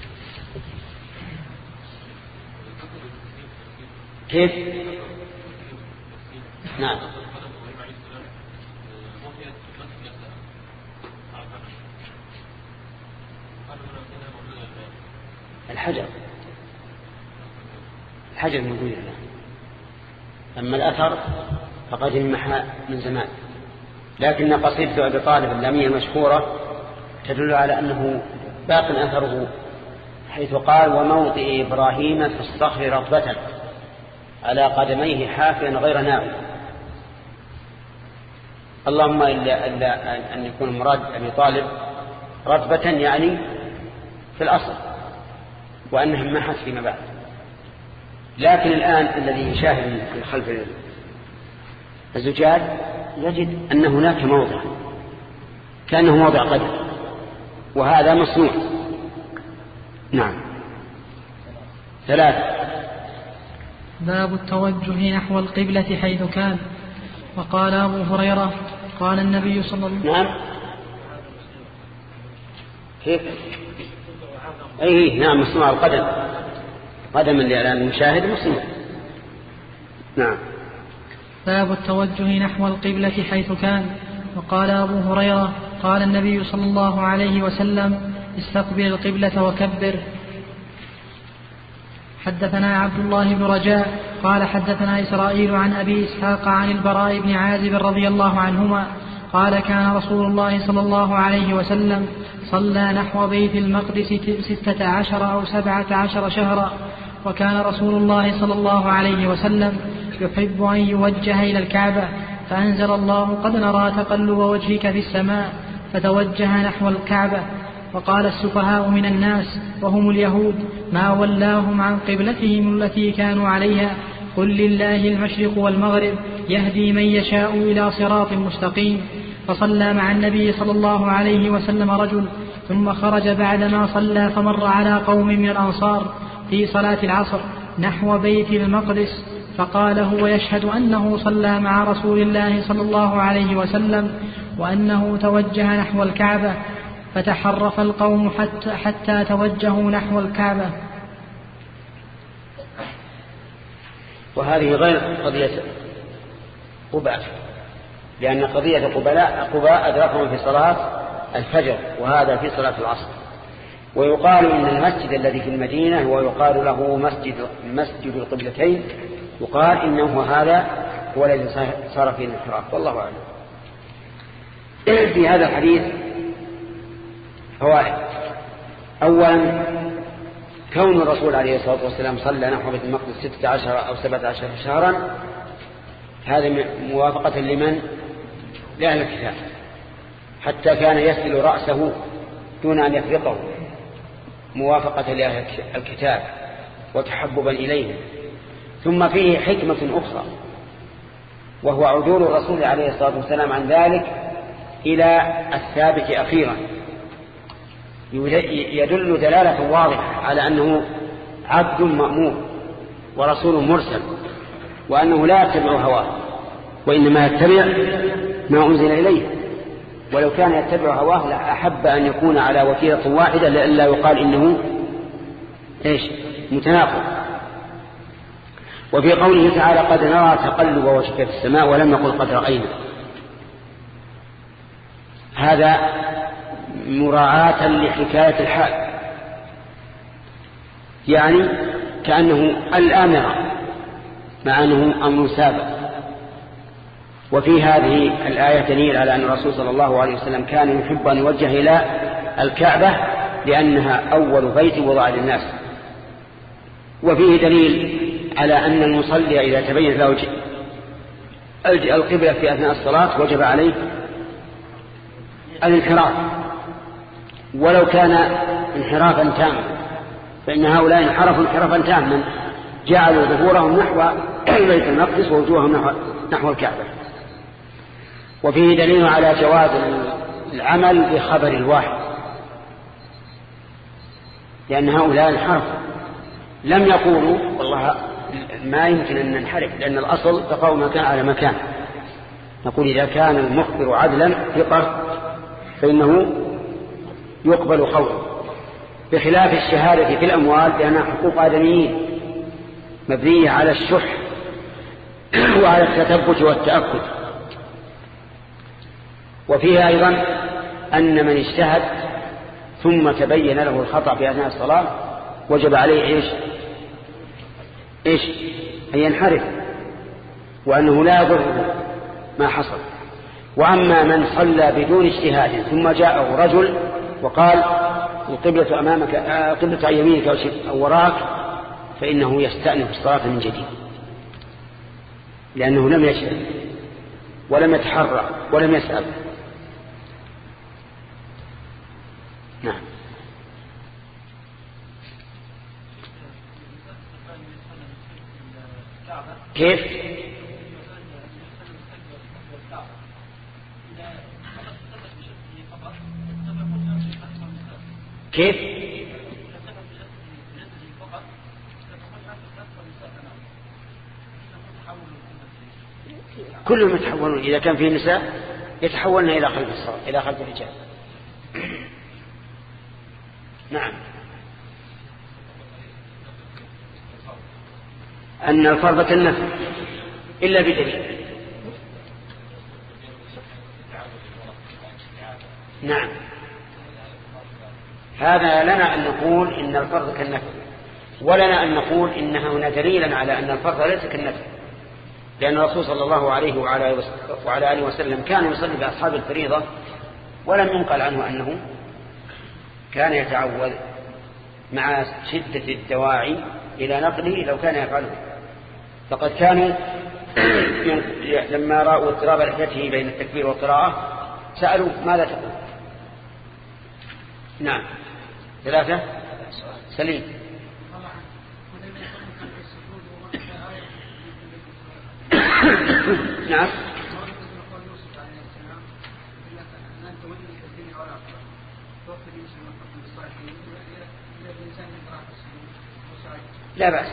كيف؟ نعم. الحجر الحجر موجود الآن، أما الأثر فقد انمحى من زمان، لكن قصيدة أبي طالب اللامية المشهورة تدل على أنه باق أثره، حيث قال: وموضع إبراهيم في الصخر رطبة على قدميه حافيا غير ناوي. اللهم إلا, إلا أن يكون مراد أبي طالب رطبة يعني في الأصل، وأنها انمحت فيما بعد. لكن الآن الذي يشاهد من خلف الزجاج يجد أن هناك موضع كأنه موضع قدم، وهذا مصنوع. نعم. ثلاثة. باب التوجه نحو القبلة حيث كان. وقال أبو هريرة قال النبي صلى الله عليه وسلم. نعم. كيف؟ أي نعم، مصنوع القدم، قدم اللي المشاهد مصنوع. نعم. باب التوجه نحو القبلة حيث كان. وقال أبو هريرة قال النبي صلى الله عليه وسلم: استقبل القبلة وكبر. حدثنا عبد الله بن رجاء قال حدثنا إسرائيل عن أبي إسحاق عن البراء بن عازب رضي الله عنهما قال: كان رسول الله صلى الله عليه وسلم صلى نحو بيت المقدس ستة عشر أو سبعة عشر شهرا، وكان رسول الله صلى الله عليه وسلم يحب أن يوجه إلى الكعبة، فأنزل الله: قد نرى تقلب وجهك في السماء، فتوجه نحو الكعبة. وقال السفهاء من الناس وهم اليهود: ما ولاهم عن قبلتهم التي كانوا عليها، قل لله المشرق والمغرب يهدي من يشاء إلى صراط مستقيم. فصلى مع النبي صلى الله عليه وسلم رجل، ثم خرج بعدما صلى فمر على قوم من الأنصار في صلاة العصر نحو بيت المقدس، فقال هو يشهد أنه صلى مع رسول الله صلى الله عليه وسلم وأنه توجه نحو الكعبة، فتحرف القوم حتى, حتى توجهوا نحو الكعبة. وهذه غير قضية قباء، لأن قضية قباء قباء أدركهم في صلاة الفجر، وهذا في صلاة العصر. ويقال إن المسجد الذي في المدينة هو يقال له مسجد, مسجد القبلتين، يقال إنه هذا هو الذي صار فيه الانحراف، والله أعلم. في هذا الحديث فوائد. أولا، كون الرسول عليه الصلاة والسلام صلى نحو بيت المقدس ستة عشر أو سبعة عشر شهرا، هذا موافقة لمن؟ لأهل الكتاب، حتى كان يسل رأسه دون أن يفرقه، موافقة لأهل الكتاب وتحببا إليه. ثم فيه حكمة أخرى، وهو عدول الرسول عليه الصلاة والسلام عن ذلك إلى الثابت أخيرا، يدل دلالة واضحة على أنه عبد مأمور ورسول مرسل، وأنه لا يتبع هواه، وإنما يتبع ما أنزل إليه. ولو كان يتبع هواه لأحب أن يكون على وتيرة واحدة لئلا يقال إنه إيش متناقض. وفي قوله تعالى: قد نرى تقلب وجهك في السماء، ولم يقل قد رأينا، هذا مراعاة لحكاية الحال، يعني كأنه الآمرة مع أنه أمر سابق. وفي هذه الآية دليل على أن الرسول صلى الله عليه وسلم كان يحب أن يوجه إلى الكعبة لأنها أول بيت وضع للناس. وفيه دليل على أن المصلي إذا تبين له القبلة في أثناء الصلاة وجب عليه الانحراف، ولو كان انحرافا تاما، فإن هؤلاء انحرفوا انحرافا تاما، جعلوا ظهورهم نحو بيت المقدس ووجوههم نحو, نحو الكعبة. وفيه دليل على جواز العمل بخبر الواحد، لأن هؤلاء انحرفوا، لم يقولوا والله ما يمكن أن ننحرف، لأن الأصل بقاء مكان على مكان. نقول إذا كان المخبر عدلا ثقة فإنه يقبل قوله، بخلاف الشهادة في الأموال لأنها حقوق آدميين مبنية على الشح وعلى التثبت والتأكد. وفيها أيضا أن من اجتهد ثم تبين له الخطأ في أثناء الصلاة وجب عليه إيش إيش أن ينحرف، وأنه لا يضر ما حصل. وأما من صلى بدون اجتهاد ثم جاءه رجل وقال القبلة أمامك، القبلة عن يمينك أو وراك، فإنه يستأنف الصلاة من جديد، لأنه لم يجتهد ولم يتحرى ولم يسأل. نعم. كيف؟ كيف؟ كلهم يتحولون، إذا كان فيه نساء يتحولن إلى خلف الصلاة، إلى خلف الرجال. نعم. أن الفرض كالنفل إلا بدليل. نعم. هذا لنا أن نقول إن الفرض كالنفل، ولنا أن نقول إن هنا دليلا على أن الفرض ليس كالنفل، لأن الرسول صلى الله عليه وعلى آله وسلم كان يصلي بأصحاب الفريضة ولم ينقل عنه أنه كان يتعوذ، مع شدة الدواعي إلى نقله لو كان يفعله. فقد كانوا لما رأوا اضطراب لحيته بين التكبير والقراءة سألوا ماذا تقول. نعم. ثلاثة. سليم. نعم. لا بأس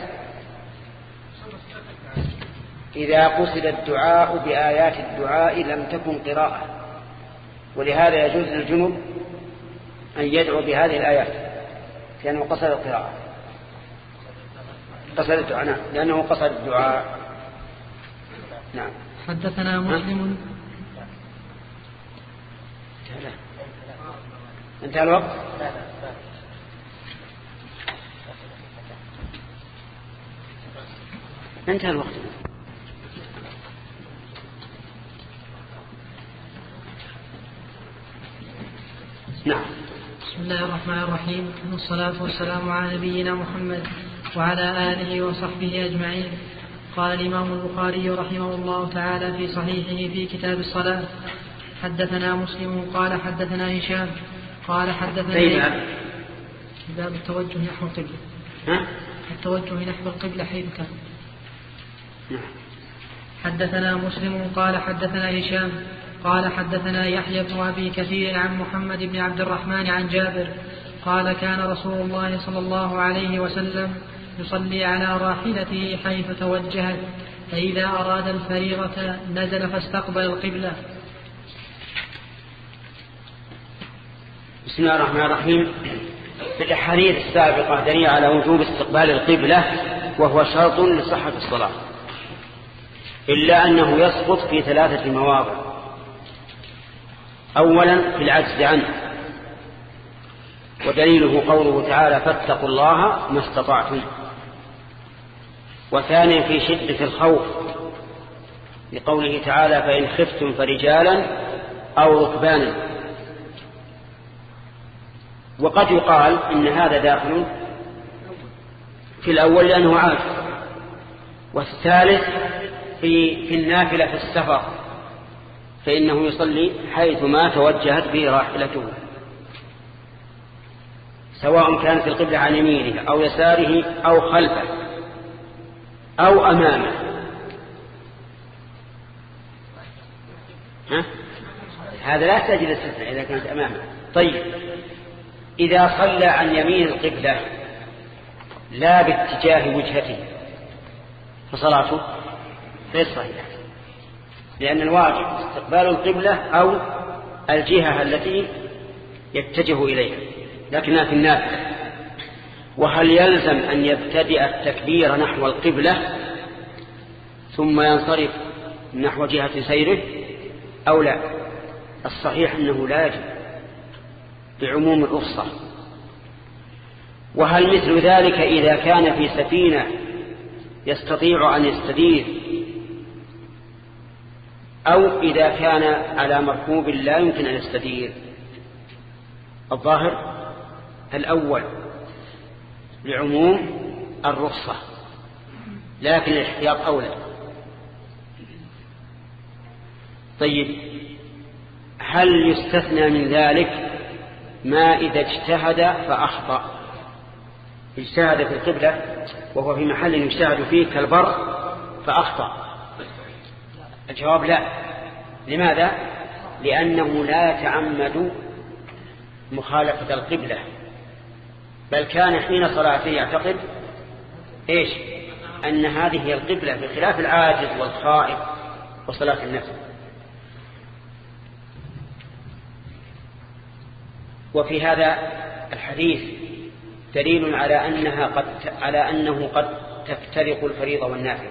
إذا قصد الدعاء بآيات الدعاء لم تكن قراءة، ولهذا يجوز للجنوب أن يدعو بهذه الآيات لأنه قصد القراءة، قصد الدعاء. نعم. لأنه قصد الدعاء. نعم. حدثنا مسلم. انتهى الوقت. انتهى الوقت. نعم. بسم الله الرحمن الرحيم، والصلاة والسلام على نبينا محمد وعلى آله وصحبه أجمعين. قال الإمام البخاري رحمه الله تعالى في صحيحه في كتاب الصلاة: حدثنا مسلم قال حدثنا هشام قال حدثنا باب التوجه نحو القبلة. ها؟ التوجه نحو القبلة حيث كان. حدثنا مسلم قال حدثنا هشام قال حدثنا يحيى بن أبي كثير عن محمد بن عبد الرحمن عن جابر قال كان رسول الله صلى الله عليه وسلم يصلي على راحلته حيث توجهت، فإذا أراد الفريضة نزل فاستقبل القبلة. بسم الله الرحمن الرحيم. في الأحاديث السابقة دليل على وجوب استقبال القبلة، وهو شرط لصحة الصلاة، إلا أنه يسقط في ثلاثة مواضع. أولا في العجز عنه، ودليله قوله تعالى: فاتقوا الله ما استطعتم. وثانيا في شدة الخوف، لقوله تعالى: فإن خفتم فرجالا أو ركبانا. وقد يقال إن هذا داخل في الأول لأنه عاجز، والثالث في, في النافلة في السفر، فإنه يصلي حيث ما توجهت به راحلته، سواء كانت القبلة عن يمينه أو يساره أو خلفه أو أمامه. ها؟ هذا لا تجد الاستثناء إذا كانت أمامه. طيب، إذا صلى عن يمين القبلة لا باتجاه وجهته فصلاته غير صحيحة، لأن الواجب استقبال القبلة أو الجهة التي يتجه إليها، لكنها في النافلة. وهل يلزم أن يبتدئ التكبير نحو القبلة ثم ينصرف نحو جهة سيره أو لا؟ الصحيح أنه لا يجب بعموم الرخصة. وهل مثل ذلك إذا كان في سفينة يستطيع أن يستدير، أو إذا كان على مركوب لا يمكن أن يستدير؟ الظاهر الأول لعموم الرخصة، لكن الاحتياط أولى. طيب، هل يستثنى من ذلك ما إذا اجتهد فأخطأ؟ اجتهد في القبلة وهو في محل يجتهد فيه كالبر فأخطأ. الجواب لا. لماذا؟ لأنه لا يتعمد مخالفة القبلة، بل كان حين صلاته يعتقد إيش؟ أن هذه هي القبلة، بخلاف العاجز والخائف وصلاة النفس. وفي هذا الحديث دليل على أنها قد على أنه قد تفترق الفريضة والنافلة.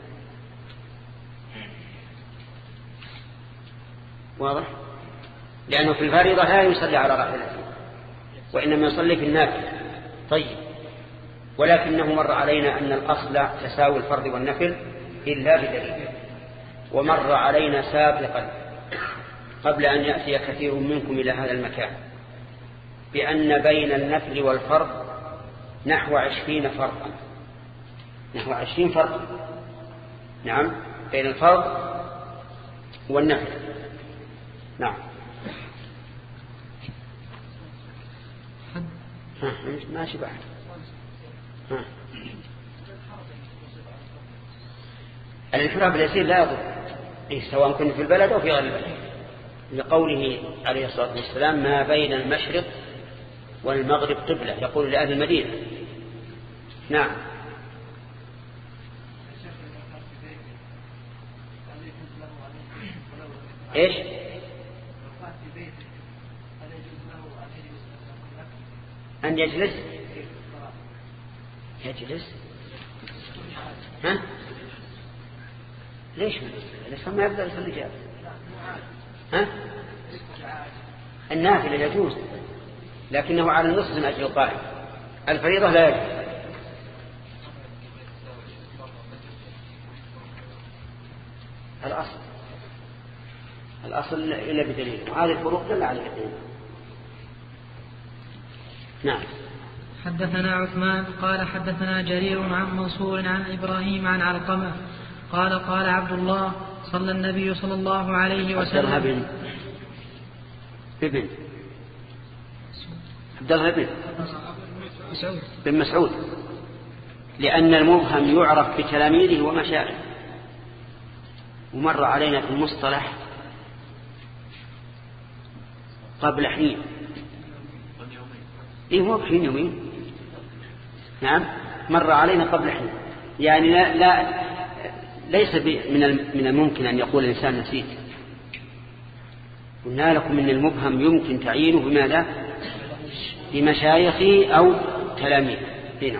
واضح؟ لأنه في الفريضة لا يصلي على راحلته، وإنما يصلي في النافلة. طيب، ولكنه مر علينا أن الأصل تساوي الفرض والنفل إلا بدليل، ومر علينا سابقا قبل أن يأتي كثير منكم إلى هذا المكان بأن بين النفل والفرض نحو عشرين فرقا، نحو عشرين فرقا. نعم، بين الفرض والنفل. نعم. ها ماشي بعد. ها الانحراف اليسير لا يضر، إيه سواء كنت في البلد أو في غير البلد، لقوله عليه الصلاة والسلام: ما بين المشرق والمغرب قبلة، يقول لأهل المدينة. نعم. إيش؟ أن يجلس يجلس ها؟ ليش ليش ما يقدر يصلي جالس؟ ها؟ النافلة يجوز، لكنه على النص من أجل القائم. الفريضة لا يجوز. الأصل الأصل إلا بدليل، وهذه الفروق دل على الاثنين. نعم. حدثنا عثمان قال حدثنا جرير عن منصور عن إبراهيم عن علقمة قال قال عبد الله: صلى النبي صلى الله عليه وسلم. ابن ابن عبد الله بن مسعود بن مسعود، لأن المبهم يعرف بتلاميذه ومشايخه. ومر علينا في المصطلح قبل حين، إيه هو حين يومين. نعم، مر علينا قبل حين، يعني لا, لا ليس من من الممكن أن يقول الإنسان نسيت. قلنا لكم من المبهم يمكن تعيينه بماذا؟ بمشايخه أو تلاميذه. نعم.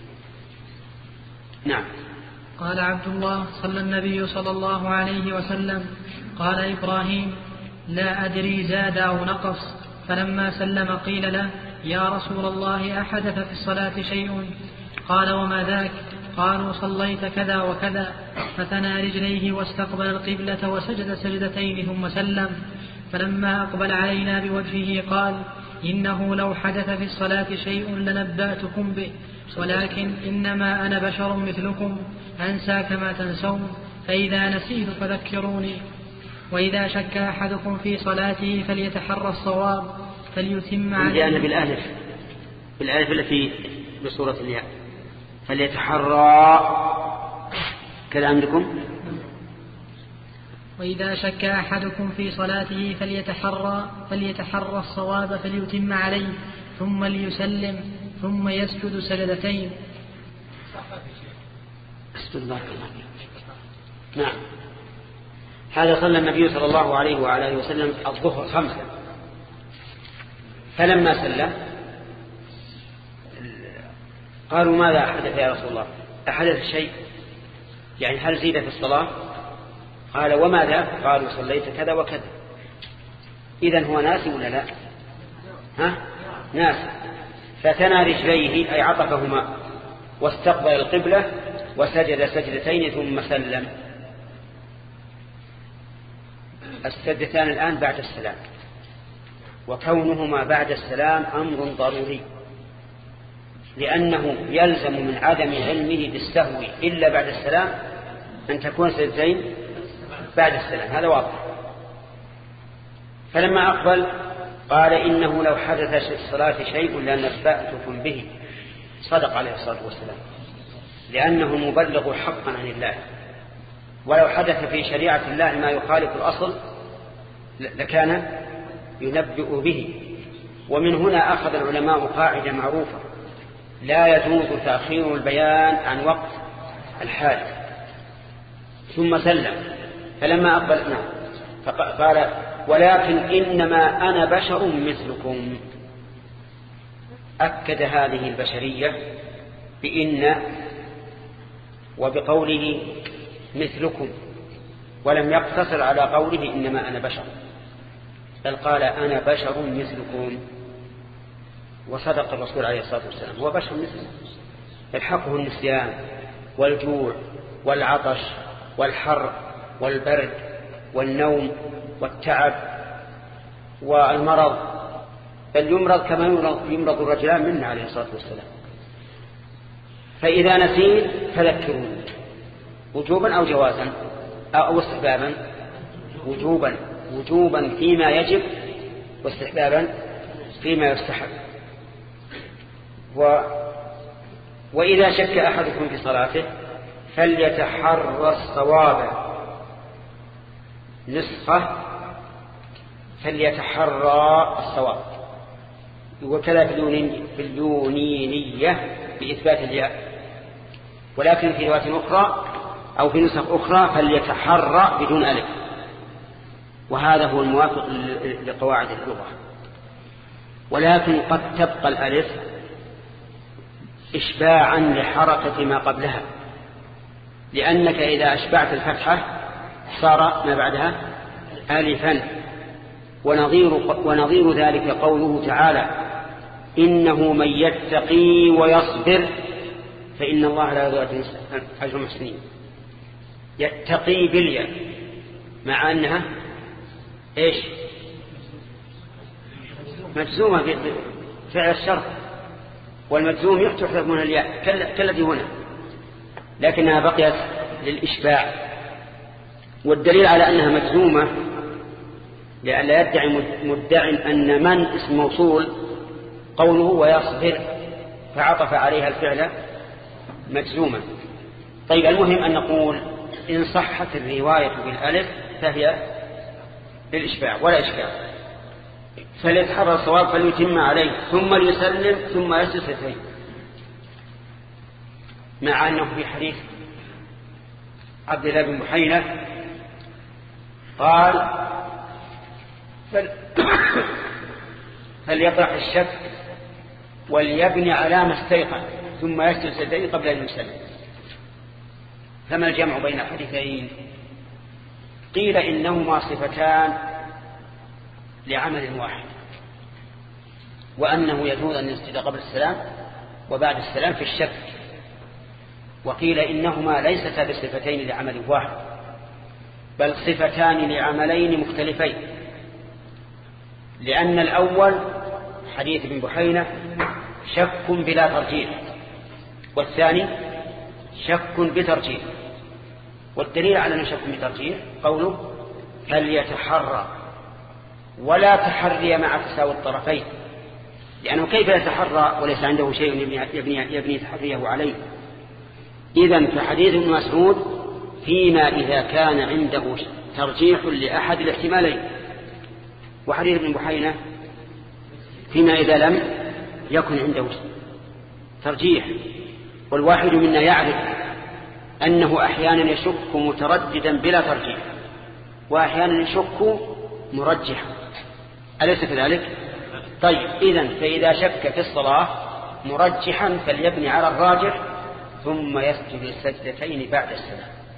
نعم. قال عبد الله: صلى النبي صلى الله عليه وسلم. قال إبراهيم: لا أدري زاد أو نقص. فلما سلم قيل له: يا رسول الله، أحدث في الصلاة شيء؟ قال: وما ذاك؟ قالوا: صليت كذا وكذا. فثنى رجليه واستقبل القبلة وسجد سجدتين ثم سلم. فلما أقبل علينا بوجهه قال: إنه لو حدث في الصلاة شيء لنبأتكم به، ولكن إنما أنا بشر مثلكم أنسى كما تنسون، فإذا نسيت فذكروني. وإذا شك أحدكم في صلاته فليتحرى الصواب فليتم عليه. أنا بالألف بالألف التي بصورة الياء، فليتحرى كذا عندكم. وإذا شك أحدكم في صلاته فليتحرى فليتحرى الصواب فليتم عليه، ثم ليسلم ثم يسجد سجدتين. نعم. هذا صلى النبي صلى الله عليه وعلى اله وسلم الظهر خمسة، فلما سلم قالوا: ماذا أحدث يا رسول الله؟ أحدث شيء؟ يعني هل زيد في الصلاة؟ قال وماذا؟ قالوا صليت كذا وكذا. إذن هو ناسي ولا لا؟ ها؟ ناسي. فتنى رجليه أي عطفهما واستقبل القبلة وسجد سجدتين ثم سلم. السجدتان الآن بعد السلام، وكونهما بعد السلام أمر ضروري، لأنه يلزم من عدم علمه بالسهو إلا بعد السلام أن تكون سجدتين بعد السلام، هذا واضح. فلما أقبل قال إنه لو حدث في الصلاة شيء لنبأتكم به، صدق عليه الصلاة والسلام، لأنه مبلغ حقا عن الله، ولو حدث في شريعة الله ما يخالف الأصل لكان ينبئ به. ومن هنا أخذ العلماء قاعدة معروفة: لا يجوز تأخير البيان عن وقت الحال. ثم سلم. فلما أقبل نعم فقال ولكن إنما أنا بشر مثلكم. أكد هذه البشرية بإن وبقوله مثلكم، ولم يقتصر على قوله إنما أنا بشر، بل قال أنا بشر مثلكم. وصدق الرسول عليه الصلاة والسلام، هو بشر مثلكم، يلحقه النسيان والجوع والعطش والحر والبرد والنوم والتعب والمرض، بل يمرض كما يمرض الرجلان منا عليه الصلاة والسلام. فإذا نسيت فذكروني، وجوبا أو جوازا أو استحبابا؟ وجوبا، وجوبا فيما يجب واستحبابا فيما يستحب. و... وإذا شك أحدكم في صلاته فليتحرى الصواب، نسخة فليتحرى الصواب، وكذا في اليونينية بإثبات الياء، ولكن في رواية أخرى أو في نسخ أخرى فليتحرى بدون ألف، وهذا هو الموافق لقواعد اللغة. ولكن قد تبقى الألف إشباعا لحركة ما قبلها، لأنك إذا أشبعت الفتحة صار ما بعدها ألفا. ونظير, ونظير ذلك قوله تعالى إنه من يتقي ويصبر فإن الله لا يضيع أجر المحسنين. يتقي بالياء مع أنها إيش؟ مجزومة بفعل الشرط، والمجزوم يحتفظ من الياء كالذي هنا، لكنها بقيت للإشباع. والدليل على أنها مجزومة لئلا يدعي مدع أن من اسم موصول قوله ويصبر فعطف عليها الفعل مجزوما. طيب المهم أن نقول إن صحت الرواية بالألف فهي للإشباع ولا إشباع، فليتحرى الصواب فليتم عليه ثم ليسلم ثم يسجد سجدتين، مع أنه في حديث عبد الله بن بحينة قال فل... فليطرح الشك وليبني على ما استيقن ثم يسجد سجدتين قبل أن يسلم. فما الجمع بين الحديثين؟ قيل إنهما صفتان لعمل واحد، وأنه يجوز أن يسجد قبل السلام وبعد السلام في الشك. وقيل إنهما ليستا بصفتين لعمل واحد، بل صفتان لعملين مختلفين، لأن الأول حديث ابن بحينة شك بلا ترجيح، والثاني شك بترجيح. والدليل على أنه شك بترجيح قوله فليتحرى، ولا تحري مع تساوي الطرفين، لأنه كيف يتحرى وليس عنده شيء يبني, يبني, يبني تحريه عليه. إذن فحديث ابن مسعود فيما إذا كان عنده ترجيح لأحد الاحتمالين، وحديث ابن بحينة فيما إذا لم يكن عنده ترجيح. والواحد منا يعرف أنه أحيانا يشك مترددا بلا ترجيح، وأحيانا يشك مرجحا، أليس كذلك؟ طيب إذن فإذا شك في الصلاة مرجحا فليبني على الراجح ثم يسجد السجدتين بعد السلام.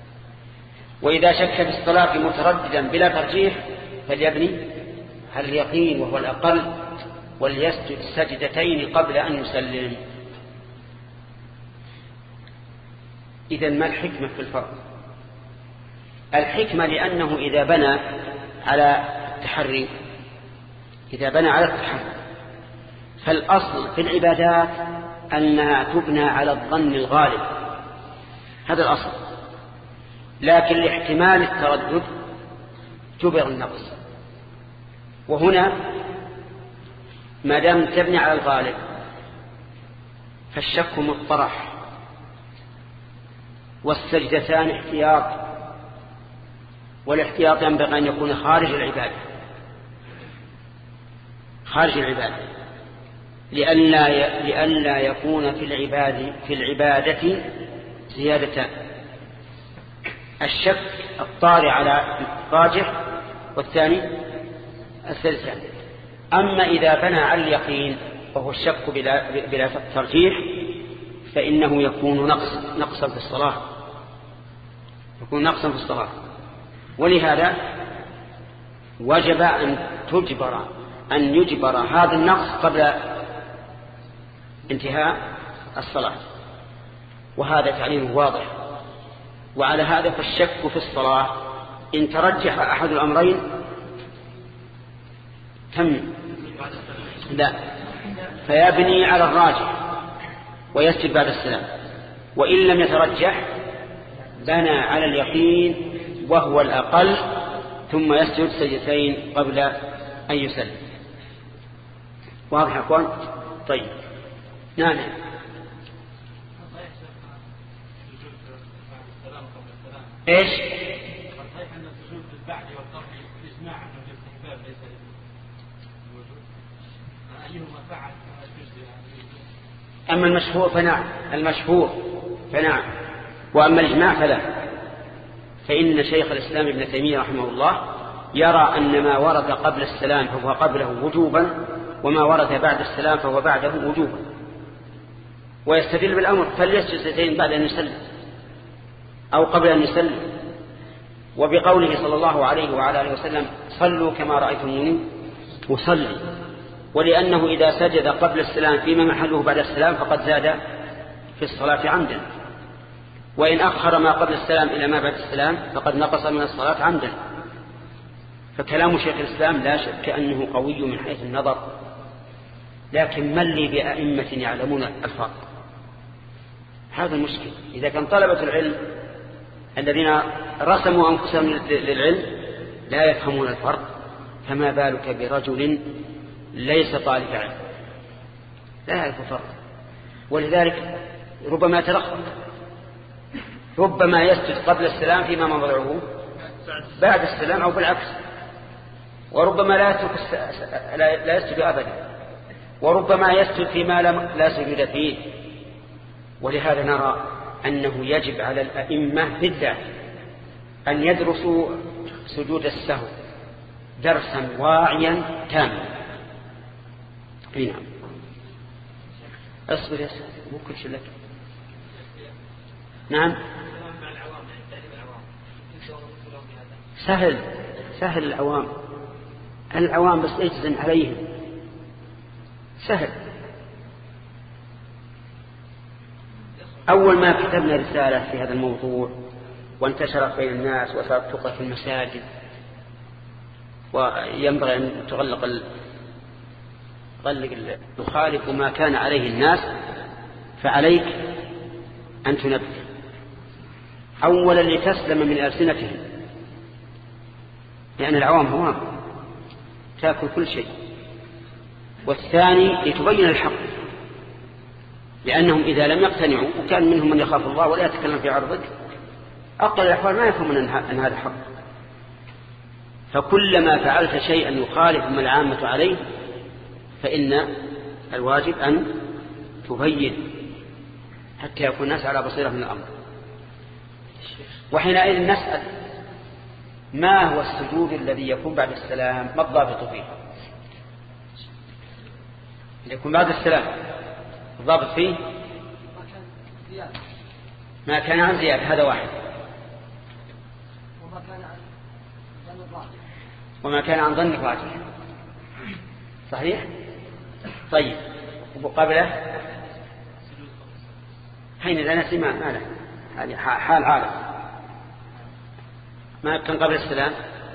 وإذا شك في الصلاة مترددا بلا ترجيح فليبني على اليقين وهو الأقل، وليسجد سجدتين قبل أن يسلم. إذن ما الحكمة في الفرق؟ الحكمة لأنه إذا بنى على التحري إذا بنى على التحري فالأصل في العبادات أنها تبنى على الظن الغالب، هذا الأصل، لكن لاحتمال التردد جبر النقص. وهنا ما دام تبني على الغالب فالشك مطرح، والسجدتان احتياط، والاحتياط ينبغي أن يكون خارج العبادة خارج العبادة لئلا لئلا يكون في العبادة في العبادة زيادتان، الشك الطارئ على الراجح والثاني السجدتان. أما إذا بنى على اليقين وهو الشك بلا, بلا ترجيح فإنه يكون نقص نقصا في الصلاة يكون نقصا في الصلاة ولهذا وجب أن تجبر أن يجبر هذا النقص قبل انتهاء الصلاة، وهذا تعليم واضح. وعلى هذا فالشك في الصلاة إن ترجح أحد الأمرين تم لا فيبني على الراجح ويسجد بعد السلام، وإن لم يترجح بنى على اليقين وهو الأقل ثم يسجد سجدتين قبل أن يسلم. واضح أخوان؟ طيب نعم. ايش؟ صحيح ان السجود بالبعد والقبل اجماع انه الاستحباب ليس للوجوب، ايهما فعل اما المشهور فنعم المشهور فنعم واما الاجماع فلا. فان شيخ الاسلام ابن تيميه رحمه الله يرى ان ما ورد قبل السلام فهو قبله وجوبا، وما ورد بعد السلام فهو بعده وجوبا، ويستدل بالامر فليسجد سجدتين بعد ان يسلم أو قبل أن يسلم، وبقوله صلى الله عليه وعلى آله وسلم صلوا كما رأيتموني أصلي، ولأنه إذا سجد قبل السلام فيما محله بعد السلام فقد زاد في الصلاة عمدا، وإن أخر ما قبل السلام إلى ما بعد السلام فقد نقص من الصلاة عمدا. فكلام شيخ الإسلام لا شك أنه قوي من حيث النظر، لكن من لي بأئمة يعلمون الفرق؟ هذا المشكل. إذا كان طلبة العلم الذين رسموا أنفسهم للعلم لا يفهمون الفرق، فما بالك برجل ليس طالب علم لا يعرف الفرق؟ ولذلك ربما يتلخبط، ربما يسجد قبل السلام فيما موضعه بعد السلام أو بالعكس، وربما لا يسجد لا يسجد أبدا، وربما يسجد فيما لا سجود فيه. ولهذا نرى أنه يجب على الأئمة بالذات أن يدرسوا سجود السهو درسا واعيا تاما. نعم. اصبر يا سيدي مو كل شيء لك. نعم سهل سهل العوام العوام بس اجزم عليهم سهل. أول ما كتبنا رسالة في هذا الموضوع وانتشرت بين الناس وصارت تقرأ في المساجد وينبغي أن تغلق ال... غلق ال... تخالف ما كان عليه الناس، فعليك أن تنبه أولا لتسلم من ألسنتهم، لأن العوام هوام تأكل كل شيء، والثاني لتبين الحق، لأنهم إذا لم يقتنعوا وكان منهم من يخاف الله ولا يتكلم في عرضك أقل الأحوال ما يفهمون أن هذا حق. فكلما فعلت شيئا يخالف ما العامة عليه فإن الواجب أن تبين حتى يكون الناس على بصيرة من الأمر. وحينئذ نسأل ما هو السجود الذي يكون بعد السلام؟ ما الضابط فيه؟ يكون بعد السلام الضابط فيه ما كان عن زيادة، هذا واحد. وما كان عن ظنك راجح. صحيح؟ طيب وقبله حين لا نسي ما له هذه حال عالم ما كان قبل السلام.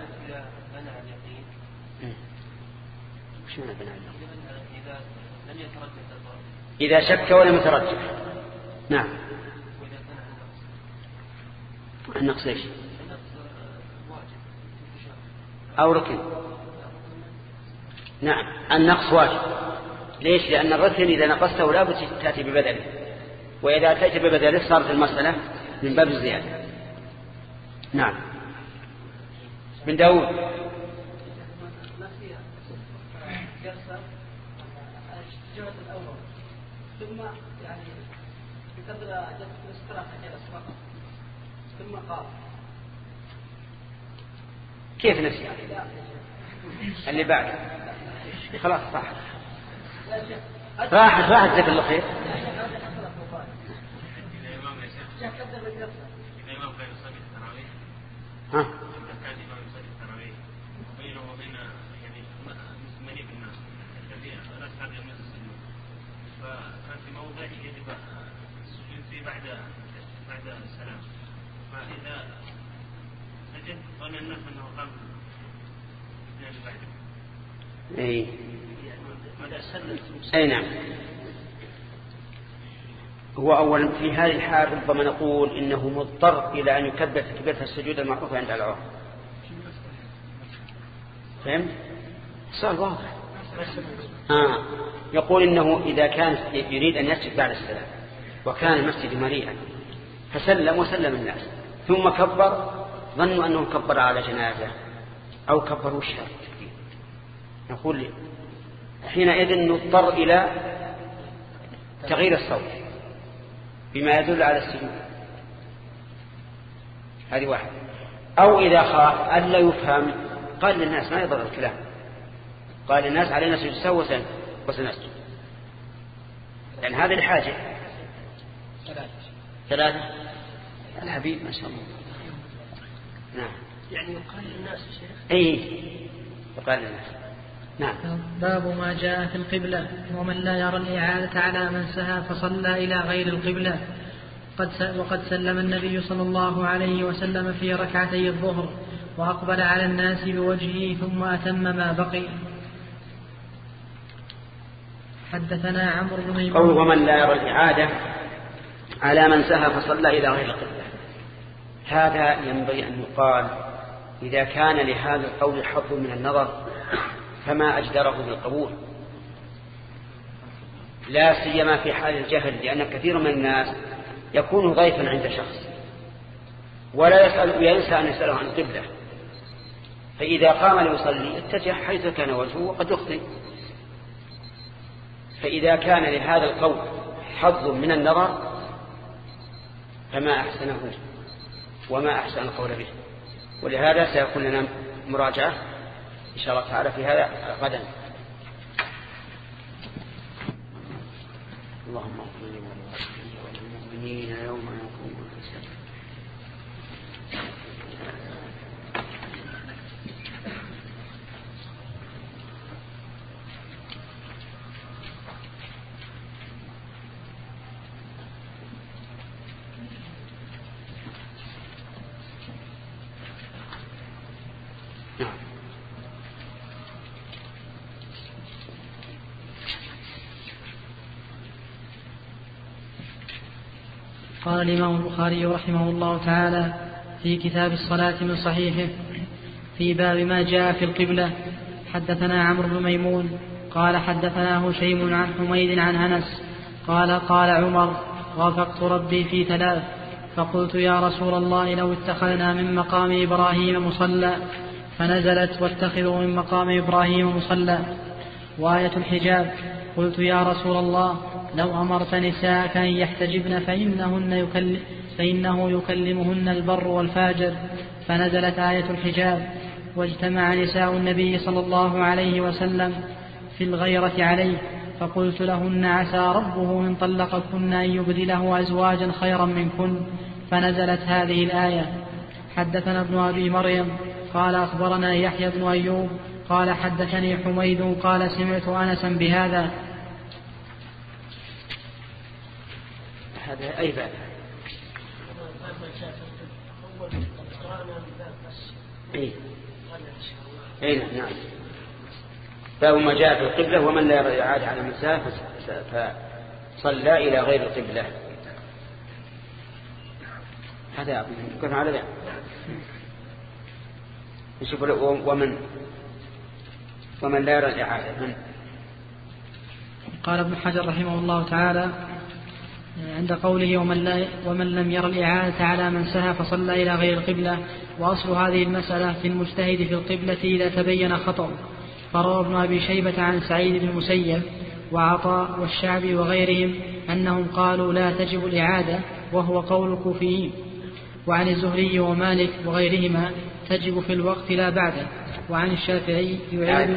شو بناء إذا شك ولم يترجح. نعم. النقص ايش؟ أو ركن. نعم النقص واجب. ليش؟ لأن الركن إذا نقصته لا بد تأتي ببدله، وإذا أتيت ببدله صارت المسألة من باب الزيادة. نعم. بن داود. ثم يعني بقدر الاستراحة كده ثم قال كيف نسي اللي بعد خلاص راحت راحت راحت جزاك الله خير. ها فكان في موضع يجب السجود فيه بعد بعد السلام، فإذا سجد ظن الناس أنه قام يعني بعده. أي. ماذا سلم؟ أي نعم. هو أولا في هذه الحال ربما نقول إنه مضطر إلى أن يكبر تكبيرة السجود المعروفة عند العوام. فهم؟ السؤال واضح. آه. يقول إنه إذا كان يريد أن يسجد بعد السلام وكان المسجد مليئا فسلم وسلم الناس ثم كبر، ظنوا أنه كبر على جنازة أو كبروا الشر، نقول حينئذ نضطر إلى تغيير الصوت بما يدل على السجود. هذه واحد. أو إذا خاف ألا يفهم قال للناس ما يضر الكلام، قال للناس علينا سجود سوى وسنسجد، لأن هذه الحاجة. ثلاثة الحبيب ما شاء الله. نعم. يعني يقال للناس يا شيخ. أي يقال للناس. نعم. باب ما جاء في القبلة ومن لا يرى الإعادة على من سهى فصلى إلى غير القبلة. قد وقد سلم النبي صلى الله عليه وسلم في ركعتي الظهر وأقبل على الناس بوجهه ثم أتم ما بقي. حدثنا عمرو بن ميمون. قول ومن لا يرى الإعادة على من سهى فصلى إلى غير القبلة، هذا ينبغي أن يقال إذا كان لهذا القول حظ من النظر فما أجدره بالقبول، لا سيما في حال الجهل، لأن كثير من الناس يكون ضيفا عند شخص ولا يسأل وينسى أن يسأله عن القبلة، فإذا قام ليصلي اتجه حيث كان وجهه وقد يخطئ. فإذا كان لهذا القول حظ من النظر فما أحسنه وما أحسن القول به. ولهذا سيكون لنا مراجعة إن شاء الله تعالى في هذا غدا. اللهم اغفر لي وللمؤمنين يوم يقوم الحساب. قال الإمام البخاري رحمه الله تعالى في كتاب الصلاة من صحيحه في باب ما جاء في القبلة. حدثنا عمرو بن ميمون قال حدثنا هشيم عن حميد عن أنس قال قال عمر وافقت ربي في ثلاث فقلت يا رسول الله لو اتخذنا من مقام إبراهيم مصلى، فنزلت واتخذوا من مقام إبراهيم مصلى. وآية الحجاب قلت يا رسول الله لو أمرت نساءك أن يحتجبن فإنهن يكلم فإنه يكلمهن البر والفاجر، فنزلت آية الحجاب. واجتمع نساء النبي صلى الله عليه وسلم في الغيرة عليه، فقلت لهن عسى ربه إن طلقكن أن يبدله أزواجا خيرا منكن، فنزلت هذه الآية. حدثنا ابن أبي مريم قال أخبرنا يحيى بن أيوب قال حدثني حميد قال سمعت أنسا بهذا. هذا أي باب؟ أي أي نعم. باب ما جاء في القبلة ومن لا يعاد على المساء فصلى إلى غير القبلة. هذا يكون على ذلك. نشوف ومن ومن لا يرى الإعادة. من قال ابن حجر رحمه الله تعالى عند قوله ومن, لا ومن لم ير الإعادة على من سهى فصلى إلى غير القبلة. وأصل هذه المسألة في المجتهد في القبلة إذا تبين خطأ. فروى ابن أبي شيبة عن سعيد بن المسيب وعطاء والشعبي وغيرهم أنهم قالوا لا تجب الإعادة وهو قول الكوفيين. وعن الزهري ومالك وغيرهما تجب في الوقت لا بعده. وعن الشافعي يعيد.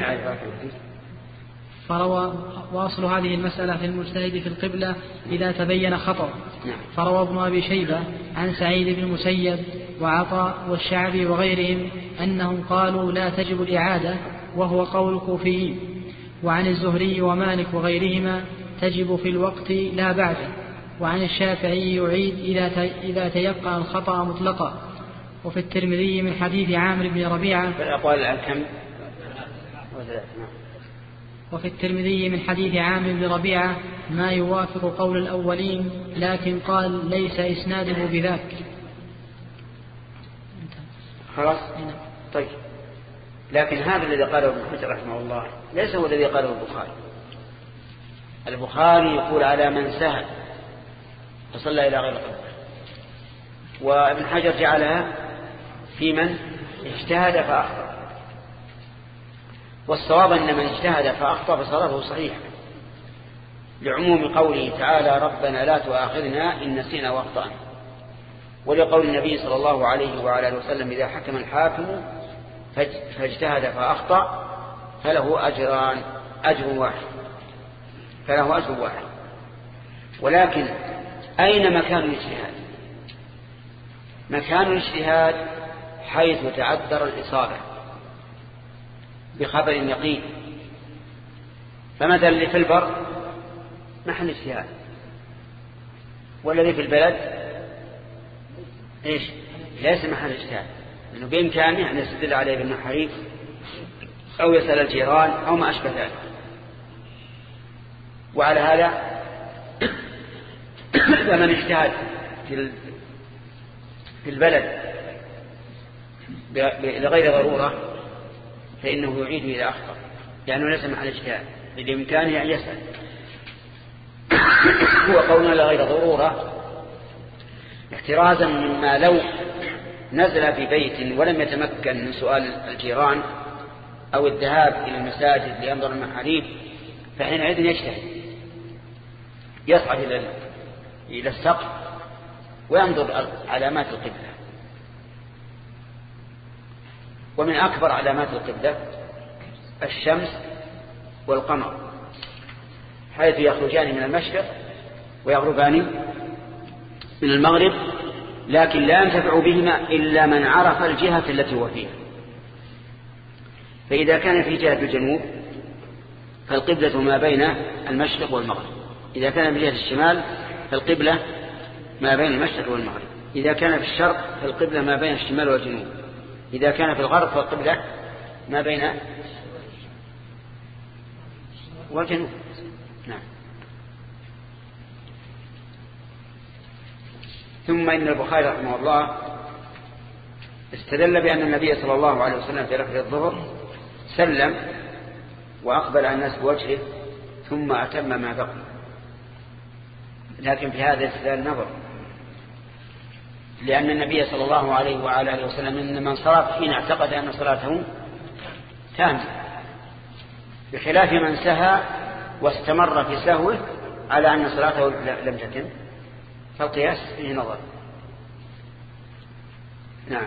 فروى وأصل هذه المسألة في المجتهد في القبلة إذا تبين خطأ. فروى ابن أبي شيبة عن سعيد بن المسيب وعطاء والشعبي وغيرهم أنهم قالوا لا تجب الإعادة وهو قول الكوفيين. وعن الزهري ومالك وغيرهما تجب في الوقت لا بعده. وعن الشافعي يعيد إذا تيقن الخطأ مطلقا. وفي الترمذي من حديث عامر بن ربيعة وفي الترمذي من حديث عامر بن ربيعة ما يوافق قول الأولين لكن قال ليس إسناده بذاك. خلاص. طيب لكن هذا الذي قاله ابن حجر رحمه الله ليس هو الذي قاله البخاري. البخاري يقول على من سهى فصلى إلى غير القبلة، وابن حجر جعلها في من اجتهد فأخطأ. والصواب أن من اجتهد فأخطأ فصلاته صحيحة لعموم قوله تعالى ربنا لا تؤاخذنا إن نسينا وأخطأنا، ولقول النبي صلى الله عليه وعلى اله وسلم إذا حكم الحاكم فاجتهد فأخطأ فله أجران أجر واحد فله أجر واحد. ولكن أين مكان الاجتهاد؟ مكان الاجتهاد حيث تعذر الإصابة بخبر يقين. فمثلا اللي في البر محل اجتهاد، والذي في البلد ايش ليس محل اجتهاد، لأنه بإمكانه أن يستدل عليه بالنحريف أو يسأل الجيران أو ما أشبه ذلك. وعلى هذا فمن اجتهد في البلد لغير ضرورة فإنه يعيد إذا أخطأ، لأنه ليس محل اجتهاد، بإمكانه أن يسأل. وقولنا لغير ضرورة احترازا مما لو نزل في بيت ولم يتمكن من سؤال الجيران أو الذهاب إلى المساجد لينظر المحاريب، فحينئذ يجتهد، يصعد إلى إلى السقف وينظر علامات القبلة. ومن أكبر علامات القبلة الشمس والقمر، حيث يخرجان من المشرق ويغربان من المغرب، لكن لا ينتفع بهما إلا من عرف الجهة التي هو فيها. فإذا كان في جهة الجنوب فالقبلة ما بين المشرق والمغرب، إذا كان في جهة الشمال فالقبلة ما بين المشرق والمغرب، إذا كان في الشرق فالقبلة ما بين الشمال والجنوب، إذا كان في الغرب فالقبلة ما بين والجنوب. نعم. ثم إن البخاري رحمه الله استدل بأن النبي صلى الله عليه وسلم في ركعة الظهر سلم وأقبل على الناس بوجهه ثم أتم ما بقي. لكن في هذا استدلال نظر، لأن النبي صلى الله عليه وعلى اله وسلم إنما انصرف حين اعتقد أن صلاته تامة، بخلاف من سهى واستمر في سهوه على أن صلاته لم تتم، فالقياس فيه نظر. نعم.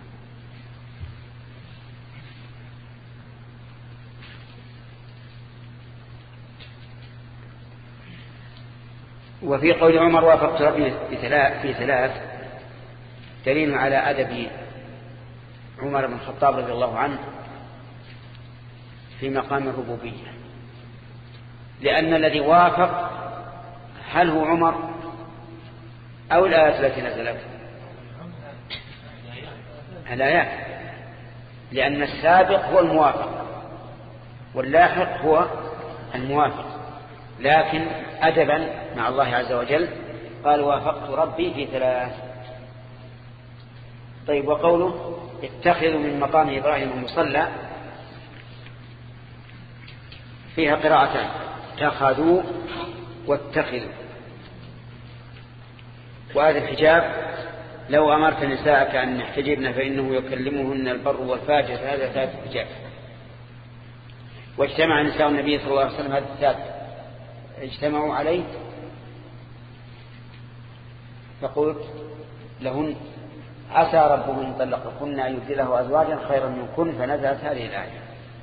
وفي قول عمر وافقت ربي في ثلاث دليل على أدب عمر بن الخطاب رضي الله عنه في مقام الربوبية، لأن الذي وافق هل هو عمر أو الآيات التي نزلت؟ الآيات، لأن السابق هو الموافق واللاحق هو الموافق، لكن أدبا مع الله عز وجل قال وافقت ربي في ثلاث. طيب، وقوله اتخذوا من مقام إبراهيم مصلى فيها قراءتان، اتخذوا واتخذوا. وهذا الحجاب لو أمرت نساءك أن يحتجبن فإنه يكلمهن البر والفاجر، هذا ثالث الحجاب. واجتمع نساء النبي صلى الله عليه وسلم، هذا الثالث اجتمعوا عليه، فقلت لهن عسى ربهم إن طلقكن أن يبدله أزواجا خيرا منكن، فنزلت هذه الآية.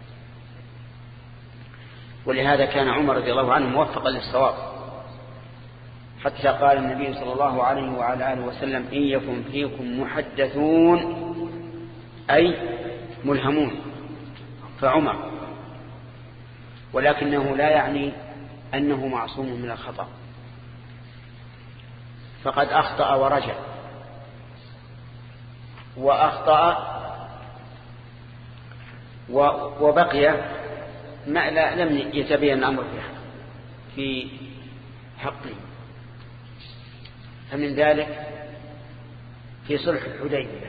ولهذا كان عمر رضي الله عنه موفقا للصواب، حتى قال النبي صلى الله عليه وعلى آله وسلم إن يكن فيكم محدثون أي ملهمون فعمر، ولكنه لا يعني أنه معصوم من الخطأ، فقد أخطأ ورجع، وأخطأ وبقي ما لا لم يتبين الأمر في حقه. فمن ذلك في صلح الحديبية،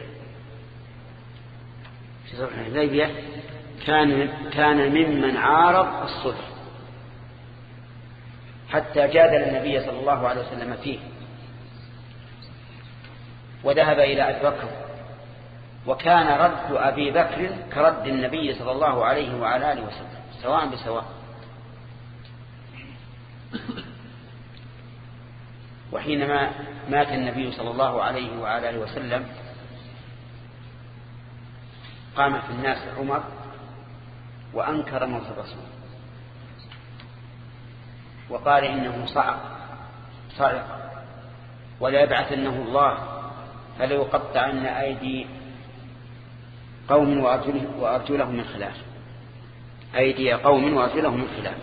في صلح الحديبية كان كان ممن عارض الصلح حتى جادل النبي صلى الله عليه وسلم فيه، وذهب إلى أبي بكر، وكان رد أبي بكر كرد النبي صلى الله عليه وعلى آله وسلم سواء بسواء. وحينما مات النبي صلى الله عليه وعلى آله وسلم قام في الناس عمر وأنكر موت الرسول، وقال إنه صعق صعق ولا يبعثنه الله فليقطعن أيدي قوم وأرجلهم من خلاف، أيدي قوم وأرجلهم من خلاف.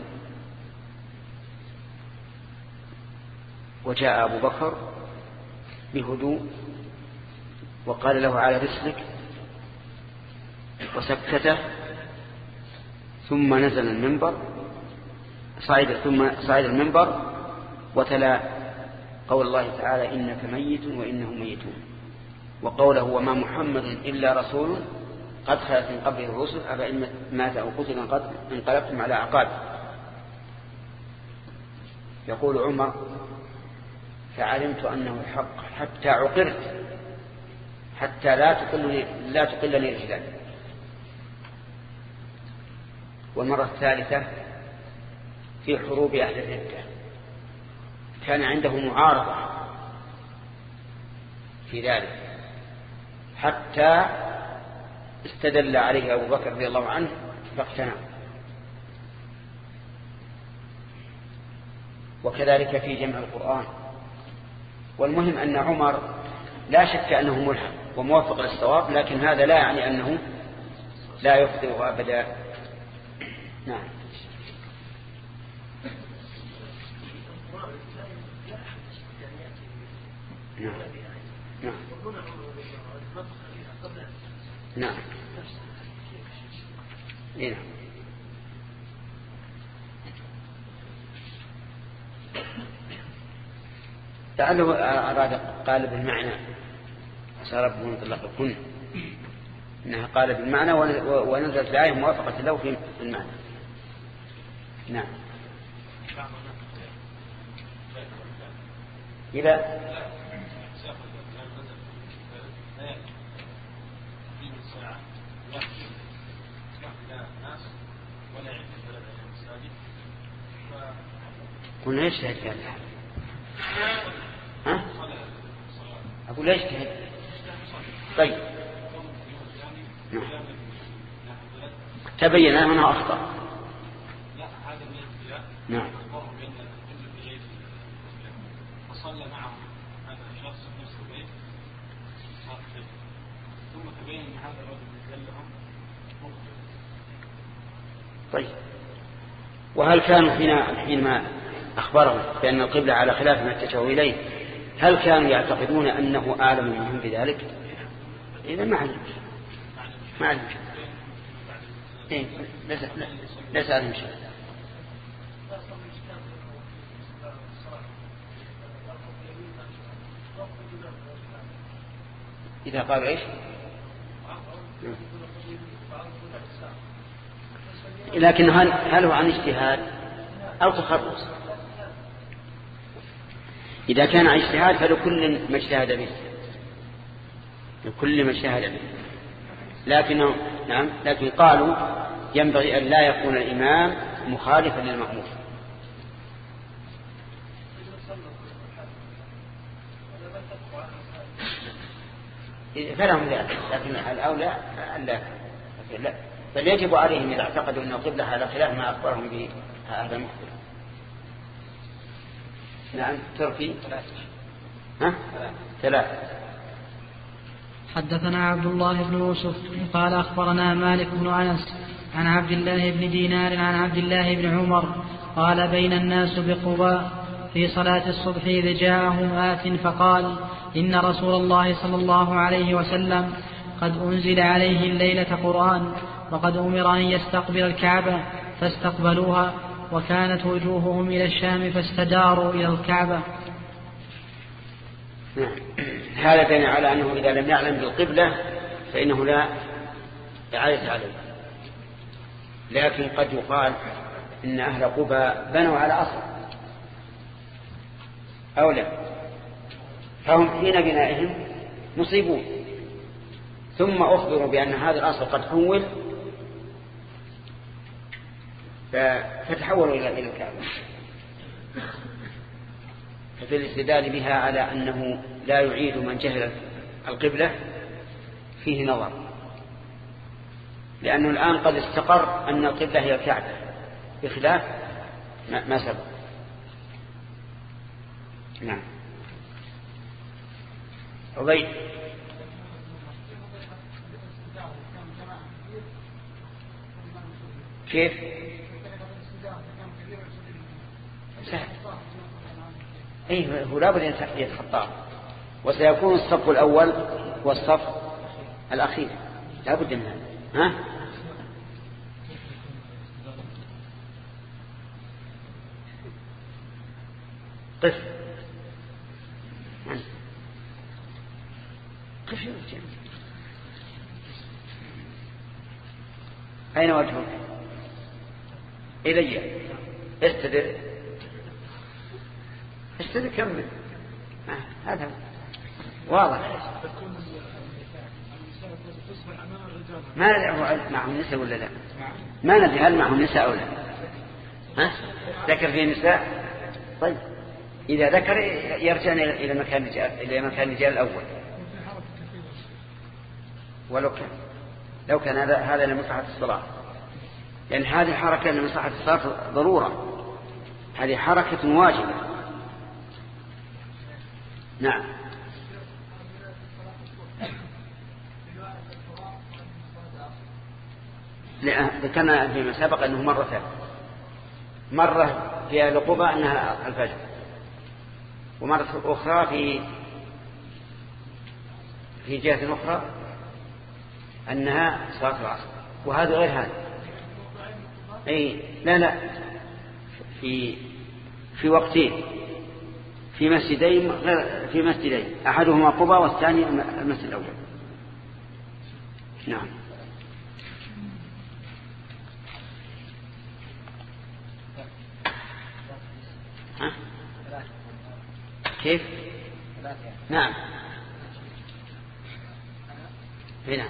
وجاء أبو بكر بهدوء وقال له على رسلك، وسكته، ثم نزل المنبر صعد ثم صعد المنبر وتلا قول الله تعالى إنك ميت وإنهم ميتون، وقوله وما محمد إلا رسول قد خلت من قبله الرسل أفإن مات أو قتل انقلبتم على أعقابكم. يقول عمر فعلمت أنه الحق حتى عقرت حتى لا تقلني لا تقلني رجلان. والمرة الثالثة في حروب أهل الردة كان عنده معارضة في ذلك حتى استدل عليه أبو بكر رضي الله عنه فاقتنع. وكذلك في جمع القرآن. والمهم أن عمر لا شك أنه ملهم وموافق للصواب، لكن هذا لا يعني أنه لا يخطئ أبدا. نعم. نعم. نعم. نعم. نعم. لعله أراد قال بالمعنى عسى ربهم طلقكن، إنها قال بالمعنى ونزلت الآية موافقة له في المعنى. نعم. إذا قلنا يجتهد في هذا. ها؟ أقول يجتهد. طيب. نعم. تبين أنه أخطأ. نعم. فصلى معه هذا الشخص في نفس البيت ثم تبين ان هذا الرجل طيب، وهل كانوا حينما أخبرهم بأن القبلة على خلاف ما اتجهوا إليه هل كانوا يعتقدون أنه أعلم منهم بذلك؟ إذا ما علم ما علم إيه ليس علم شيء. إذا قالوا إيش؟ لكن هل هو عن اجتهاد أو تخرص؟ إذا كان عن اجتهاد فلكل ما اجتهد به، لكل ما اجتهد به. لكنه نعم لكن قالوا ينبغي أن لا يكون الإمام مخالفا للمأمور. فلهم ذلك، لكن الأولى لا لا بل يجب عليهم إذا اعتقدوا أن القبلة على خلاف ما أخبرهم به هذا المخبر. نعم تركي ها ثلاثة. حدثنا عبد الله بن يوسف قال أخبرنا مالك بن أنس عن عبد الله بن دينار عن عبد الله بن عمر قال بين الناس بقباء في صلاة الصبح إذ جاءهم آت فقال إن رسول الله صلى الله عليه وسلم قد أنزل عليه الليلة قرآن وقد أمر أن يستقبل الكعبة فاستقبلوها وكانت وجوههم إلى الشام فاستداروا إلى الكعبة. هذا دليل على أنه إذا لم يعلم بالقبلة فإنه لا إعادة عليه. لكن قد يقال إن أهل قباء بنوا على أصل أو لا، فهم حين بنائهم مصيبون، ثم أخبروا بأن هذا الأصل قد حول فتحولوا إلى الكعبة. ففي الاستدلال بها على أنه لا يعيد من جهل القبلة فيه نظر، لأنه الآن قد استقر أن القبلة هي الكعبة بخلاف ما سبق. نعم عبيد. كيف؟ سهل. أيه هو لابد أن يتخطاه، وسيكون الصف الأول والصف الأخير لابد من هذا. ها؟ قف قف أين وجهك؟ إلي استدر استدر كمل. هذا واضح. ما ندري معهم نساء ولا لا، ما ندري هل معهم نساء أو لا. ها؟ ذكر فيه نساء. طيب إذا ذكر يرجع إلى مكان الرجال إلى مكان الرجال الأول، ولو كان لو كان هذا هذا لمصلحة الصلاة، لأن هذه الحركة لمصلحة الصلاة ضرورة، هذه حركة واجبة. نعم ذكرنا فيما سبق أنه مرتين، مرة في العقوبة أنها الفجر، ومرة أخرى في في جهة أخرى أنها صلاة العصر، وهذا غير هذا. أي لا لا في في وقتين في مسجدين في مسجدين أحدهما قباء والثاني المسجد الأول. نعم ها؟ كيف؟ نعم هنا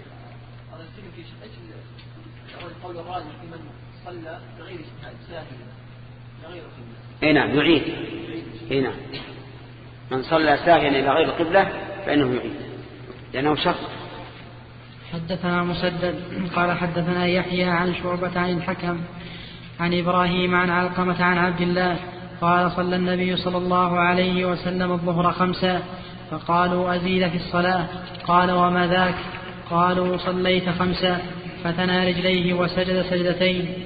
القول الراجح في من صلى بغير ساهل بغير قبلة. اي نعم يعيد. اي نعم من صلى ساهيا الى غير القبلة فانه يعيد لانه شخص. حدثنا مسدد قال حدثنا يحيى عن شعبة عن الحكم عن ابراهيم عن علقمة عن عبد الله قال صلى النبي صلى الله عليه وسلم الظهر خمسة فقالوا أزيد في الصلاة قال وما ذاك قالوا صليت خمسا، فتنى رجليه وسجد سجدتين.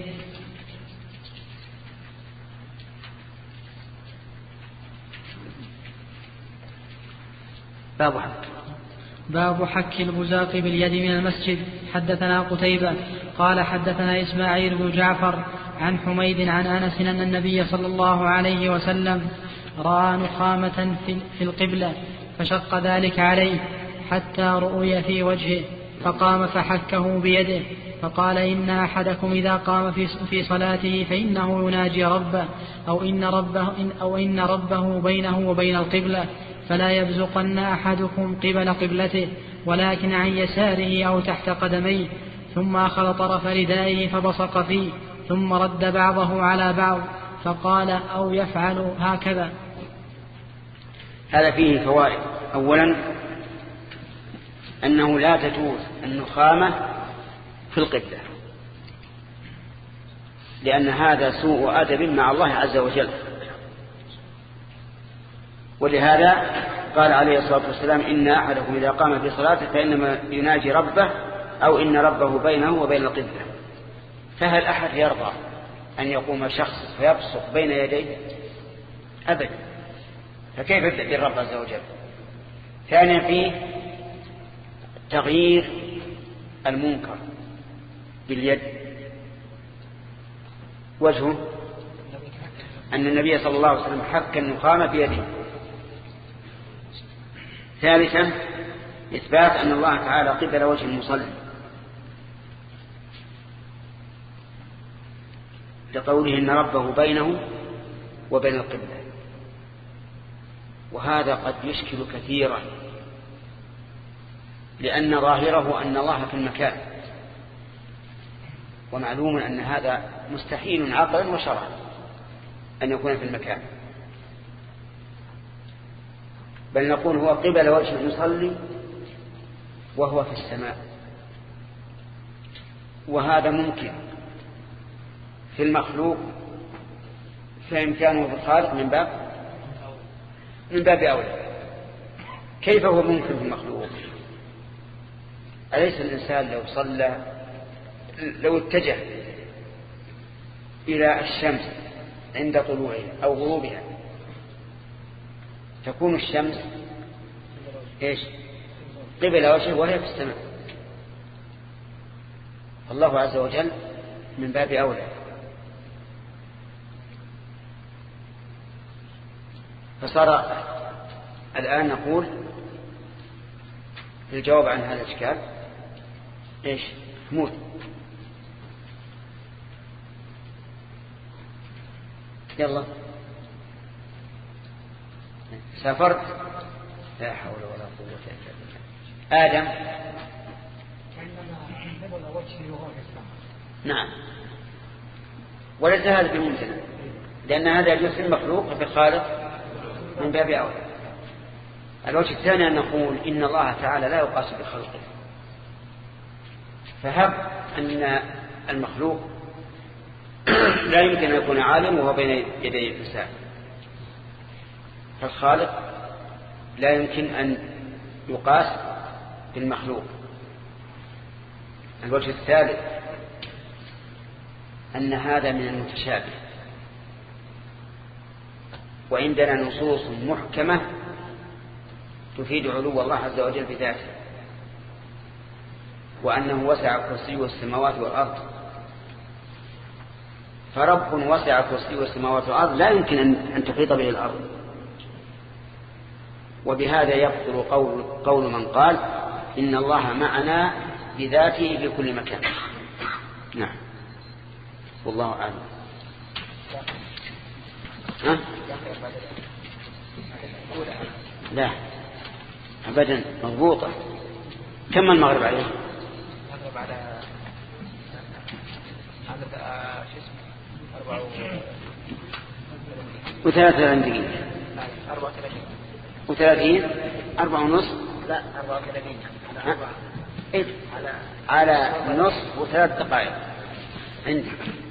باب حك باب حك البزاق باليد من المسجد. حدثنا قتيبة قال حدثنا إسماعيل بن جعفر عن حميد عن أنس أن النبي صلى الله عليه وسلم رأى نخامة في القبلة فشق ذلك عليه حتى رؤي في وجهه، فقام فحكه بيده، فقال إن أحدكم إذا قام في صلاته فإنه يناجي ربه أو إن ربه, أو إن ربه بينه وبين القبلة، فلا يبزقن أحدكم قبل قبلته ولكن عن يساره أو تحت قدميه، ثم أخذ طرف ردائه فبصق فيه، ثم رد بعضه على بعض، فقال أو يفعل هكذا. هذا فيه فوائد. أولا أنه لا تجوز النخامة في القبلة، لأن هذا سوء أدب مع الله عز وجل، ولهذا قال عليه الصلاة والسلام إن أحدكم إذا قام في صلاته فإنما يناجي ربه أو إن ربه بينه وبين القبلة. فهل أحد يرضى أن يقوم شخص فيبصق بين يديه؟ أبدا. فكيف يتقي الرب عز وجل؟ ثانيا فيه تغيير المنكر باليد. وجهه أن النبي صلى الله عليه وسلم حك النخامة بيده. ثالثا إثبات أن الله تعالى قبل وجه المصلي، لقوله إن ربه بينه وبين القبلة، وهذا قد يشكل كثيرا، لأن ظاهره أن الله في المكان، ومعلوم أن هذا مستحيل عقلا وشرعا أن يكون في المكان، بل نقول هو قبل وجه المصلي وهو في السماء، وهذا ممكن في المخلوق، فإمكانه في الخالق من باب من باب أولى. كيف هو ممكن في المخلوق؟ أليس الإنسان لو صلى لو اتجه إلى الشمس عند طلوعها أو غروبها تكون الشمس إيش؟ قبل وجهه وهي في السماء. الله عز وجل من باب أولى. فصار الآن نقول الجواب عن هذا الإشكال إيش؟ موت. يلا سافرت، لا حول ولا قوة إلا بالله. آدم نعم، وليس هذا بممتنع، لأن هذا يجوز في المخلوق وفي الخالق من باب أولى. الوجه الثاني أن نقول إن الله تعالى لا يقاس بخلقه، فهب أن المخلوق لا يمكن أن يكون عالم وهو بين يدي الإنسان، فالخالق لا يمكن أن يقاس بالمخلوق. الوجه الثالث أن هذا من المتشابه، وعندنا نصوص محكمة تفيد علو الله عز وجل بذاته، وأنه وسع كرسيه السماوات والأرض. فرب وسع كرسيه السماوات والأرض لا يمكن أن تحيط به الأرض، وبهذا يبطل قول, قول من قال إن الله معنا بذاته في كل مكان. نعم والله أعلم. ها؟ لا أبدا مضبوطة. كم المغرب عليه؟ المغرب على هذا شو اسمه أربعة وثلاثة دقيقة. أربعة وثلاثين. وثلاثين أربعة ونص. لا أربعة وثلاثين. إيه؟ على على نصف وثلاث دقائق عندي.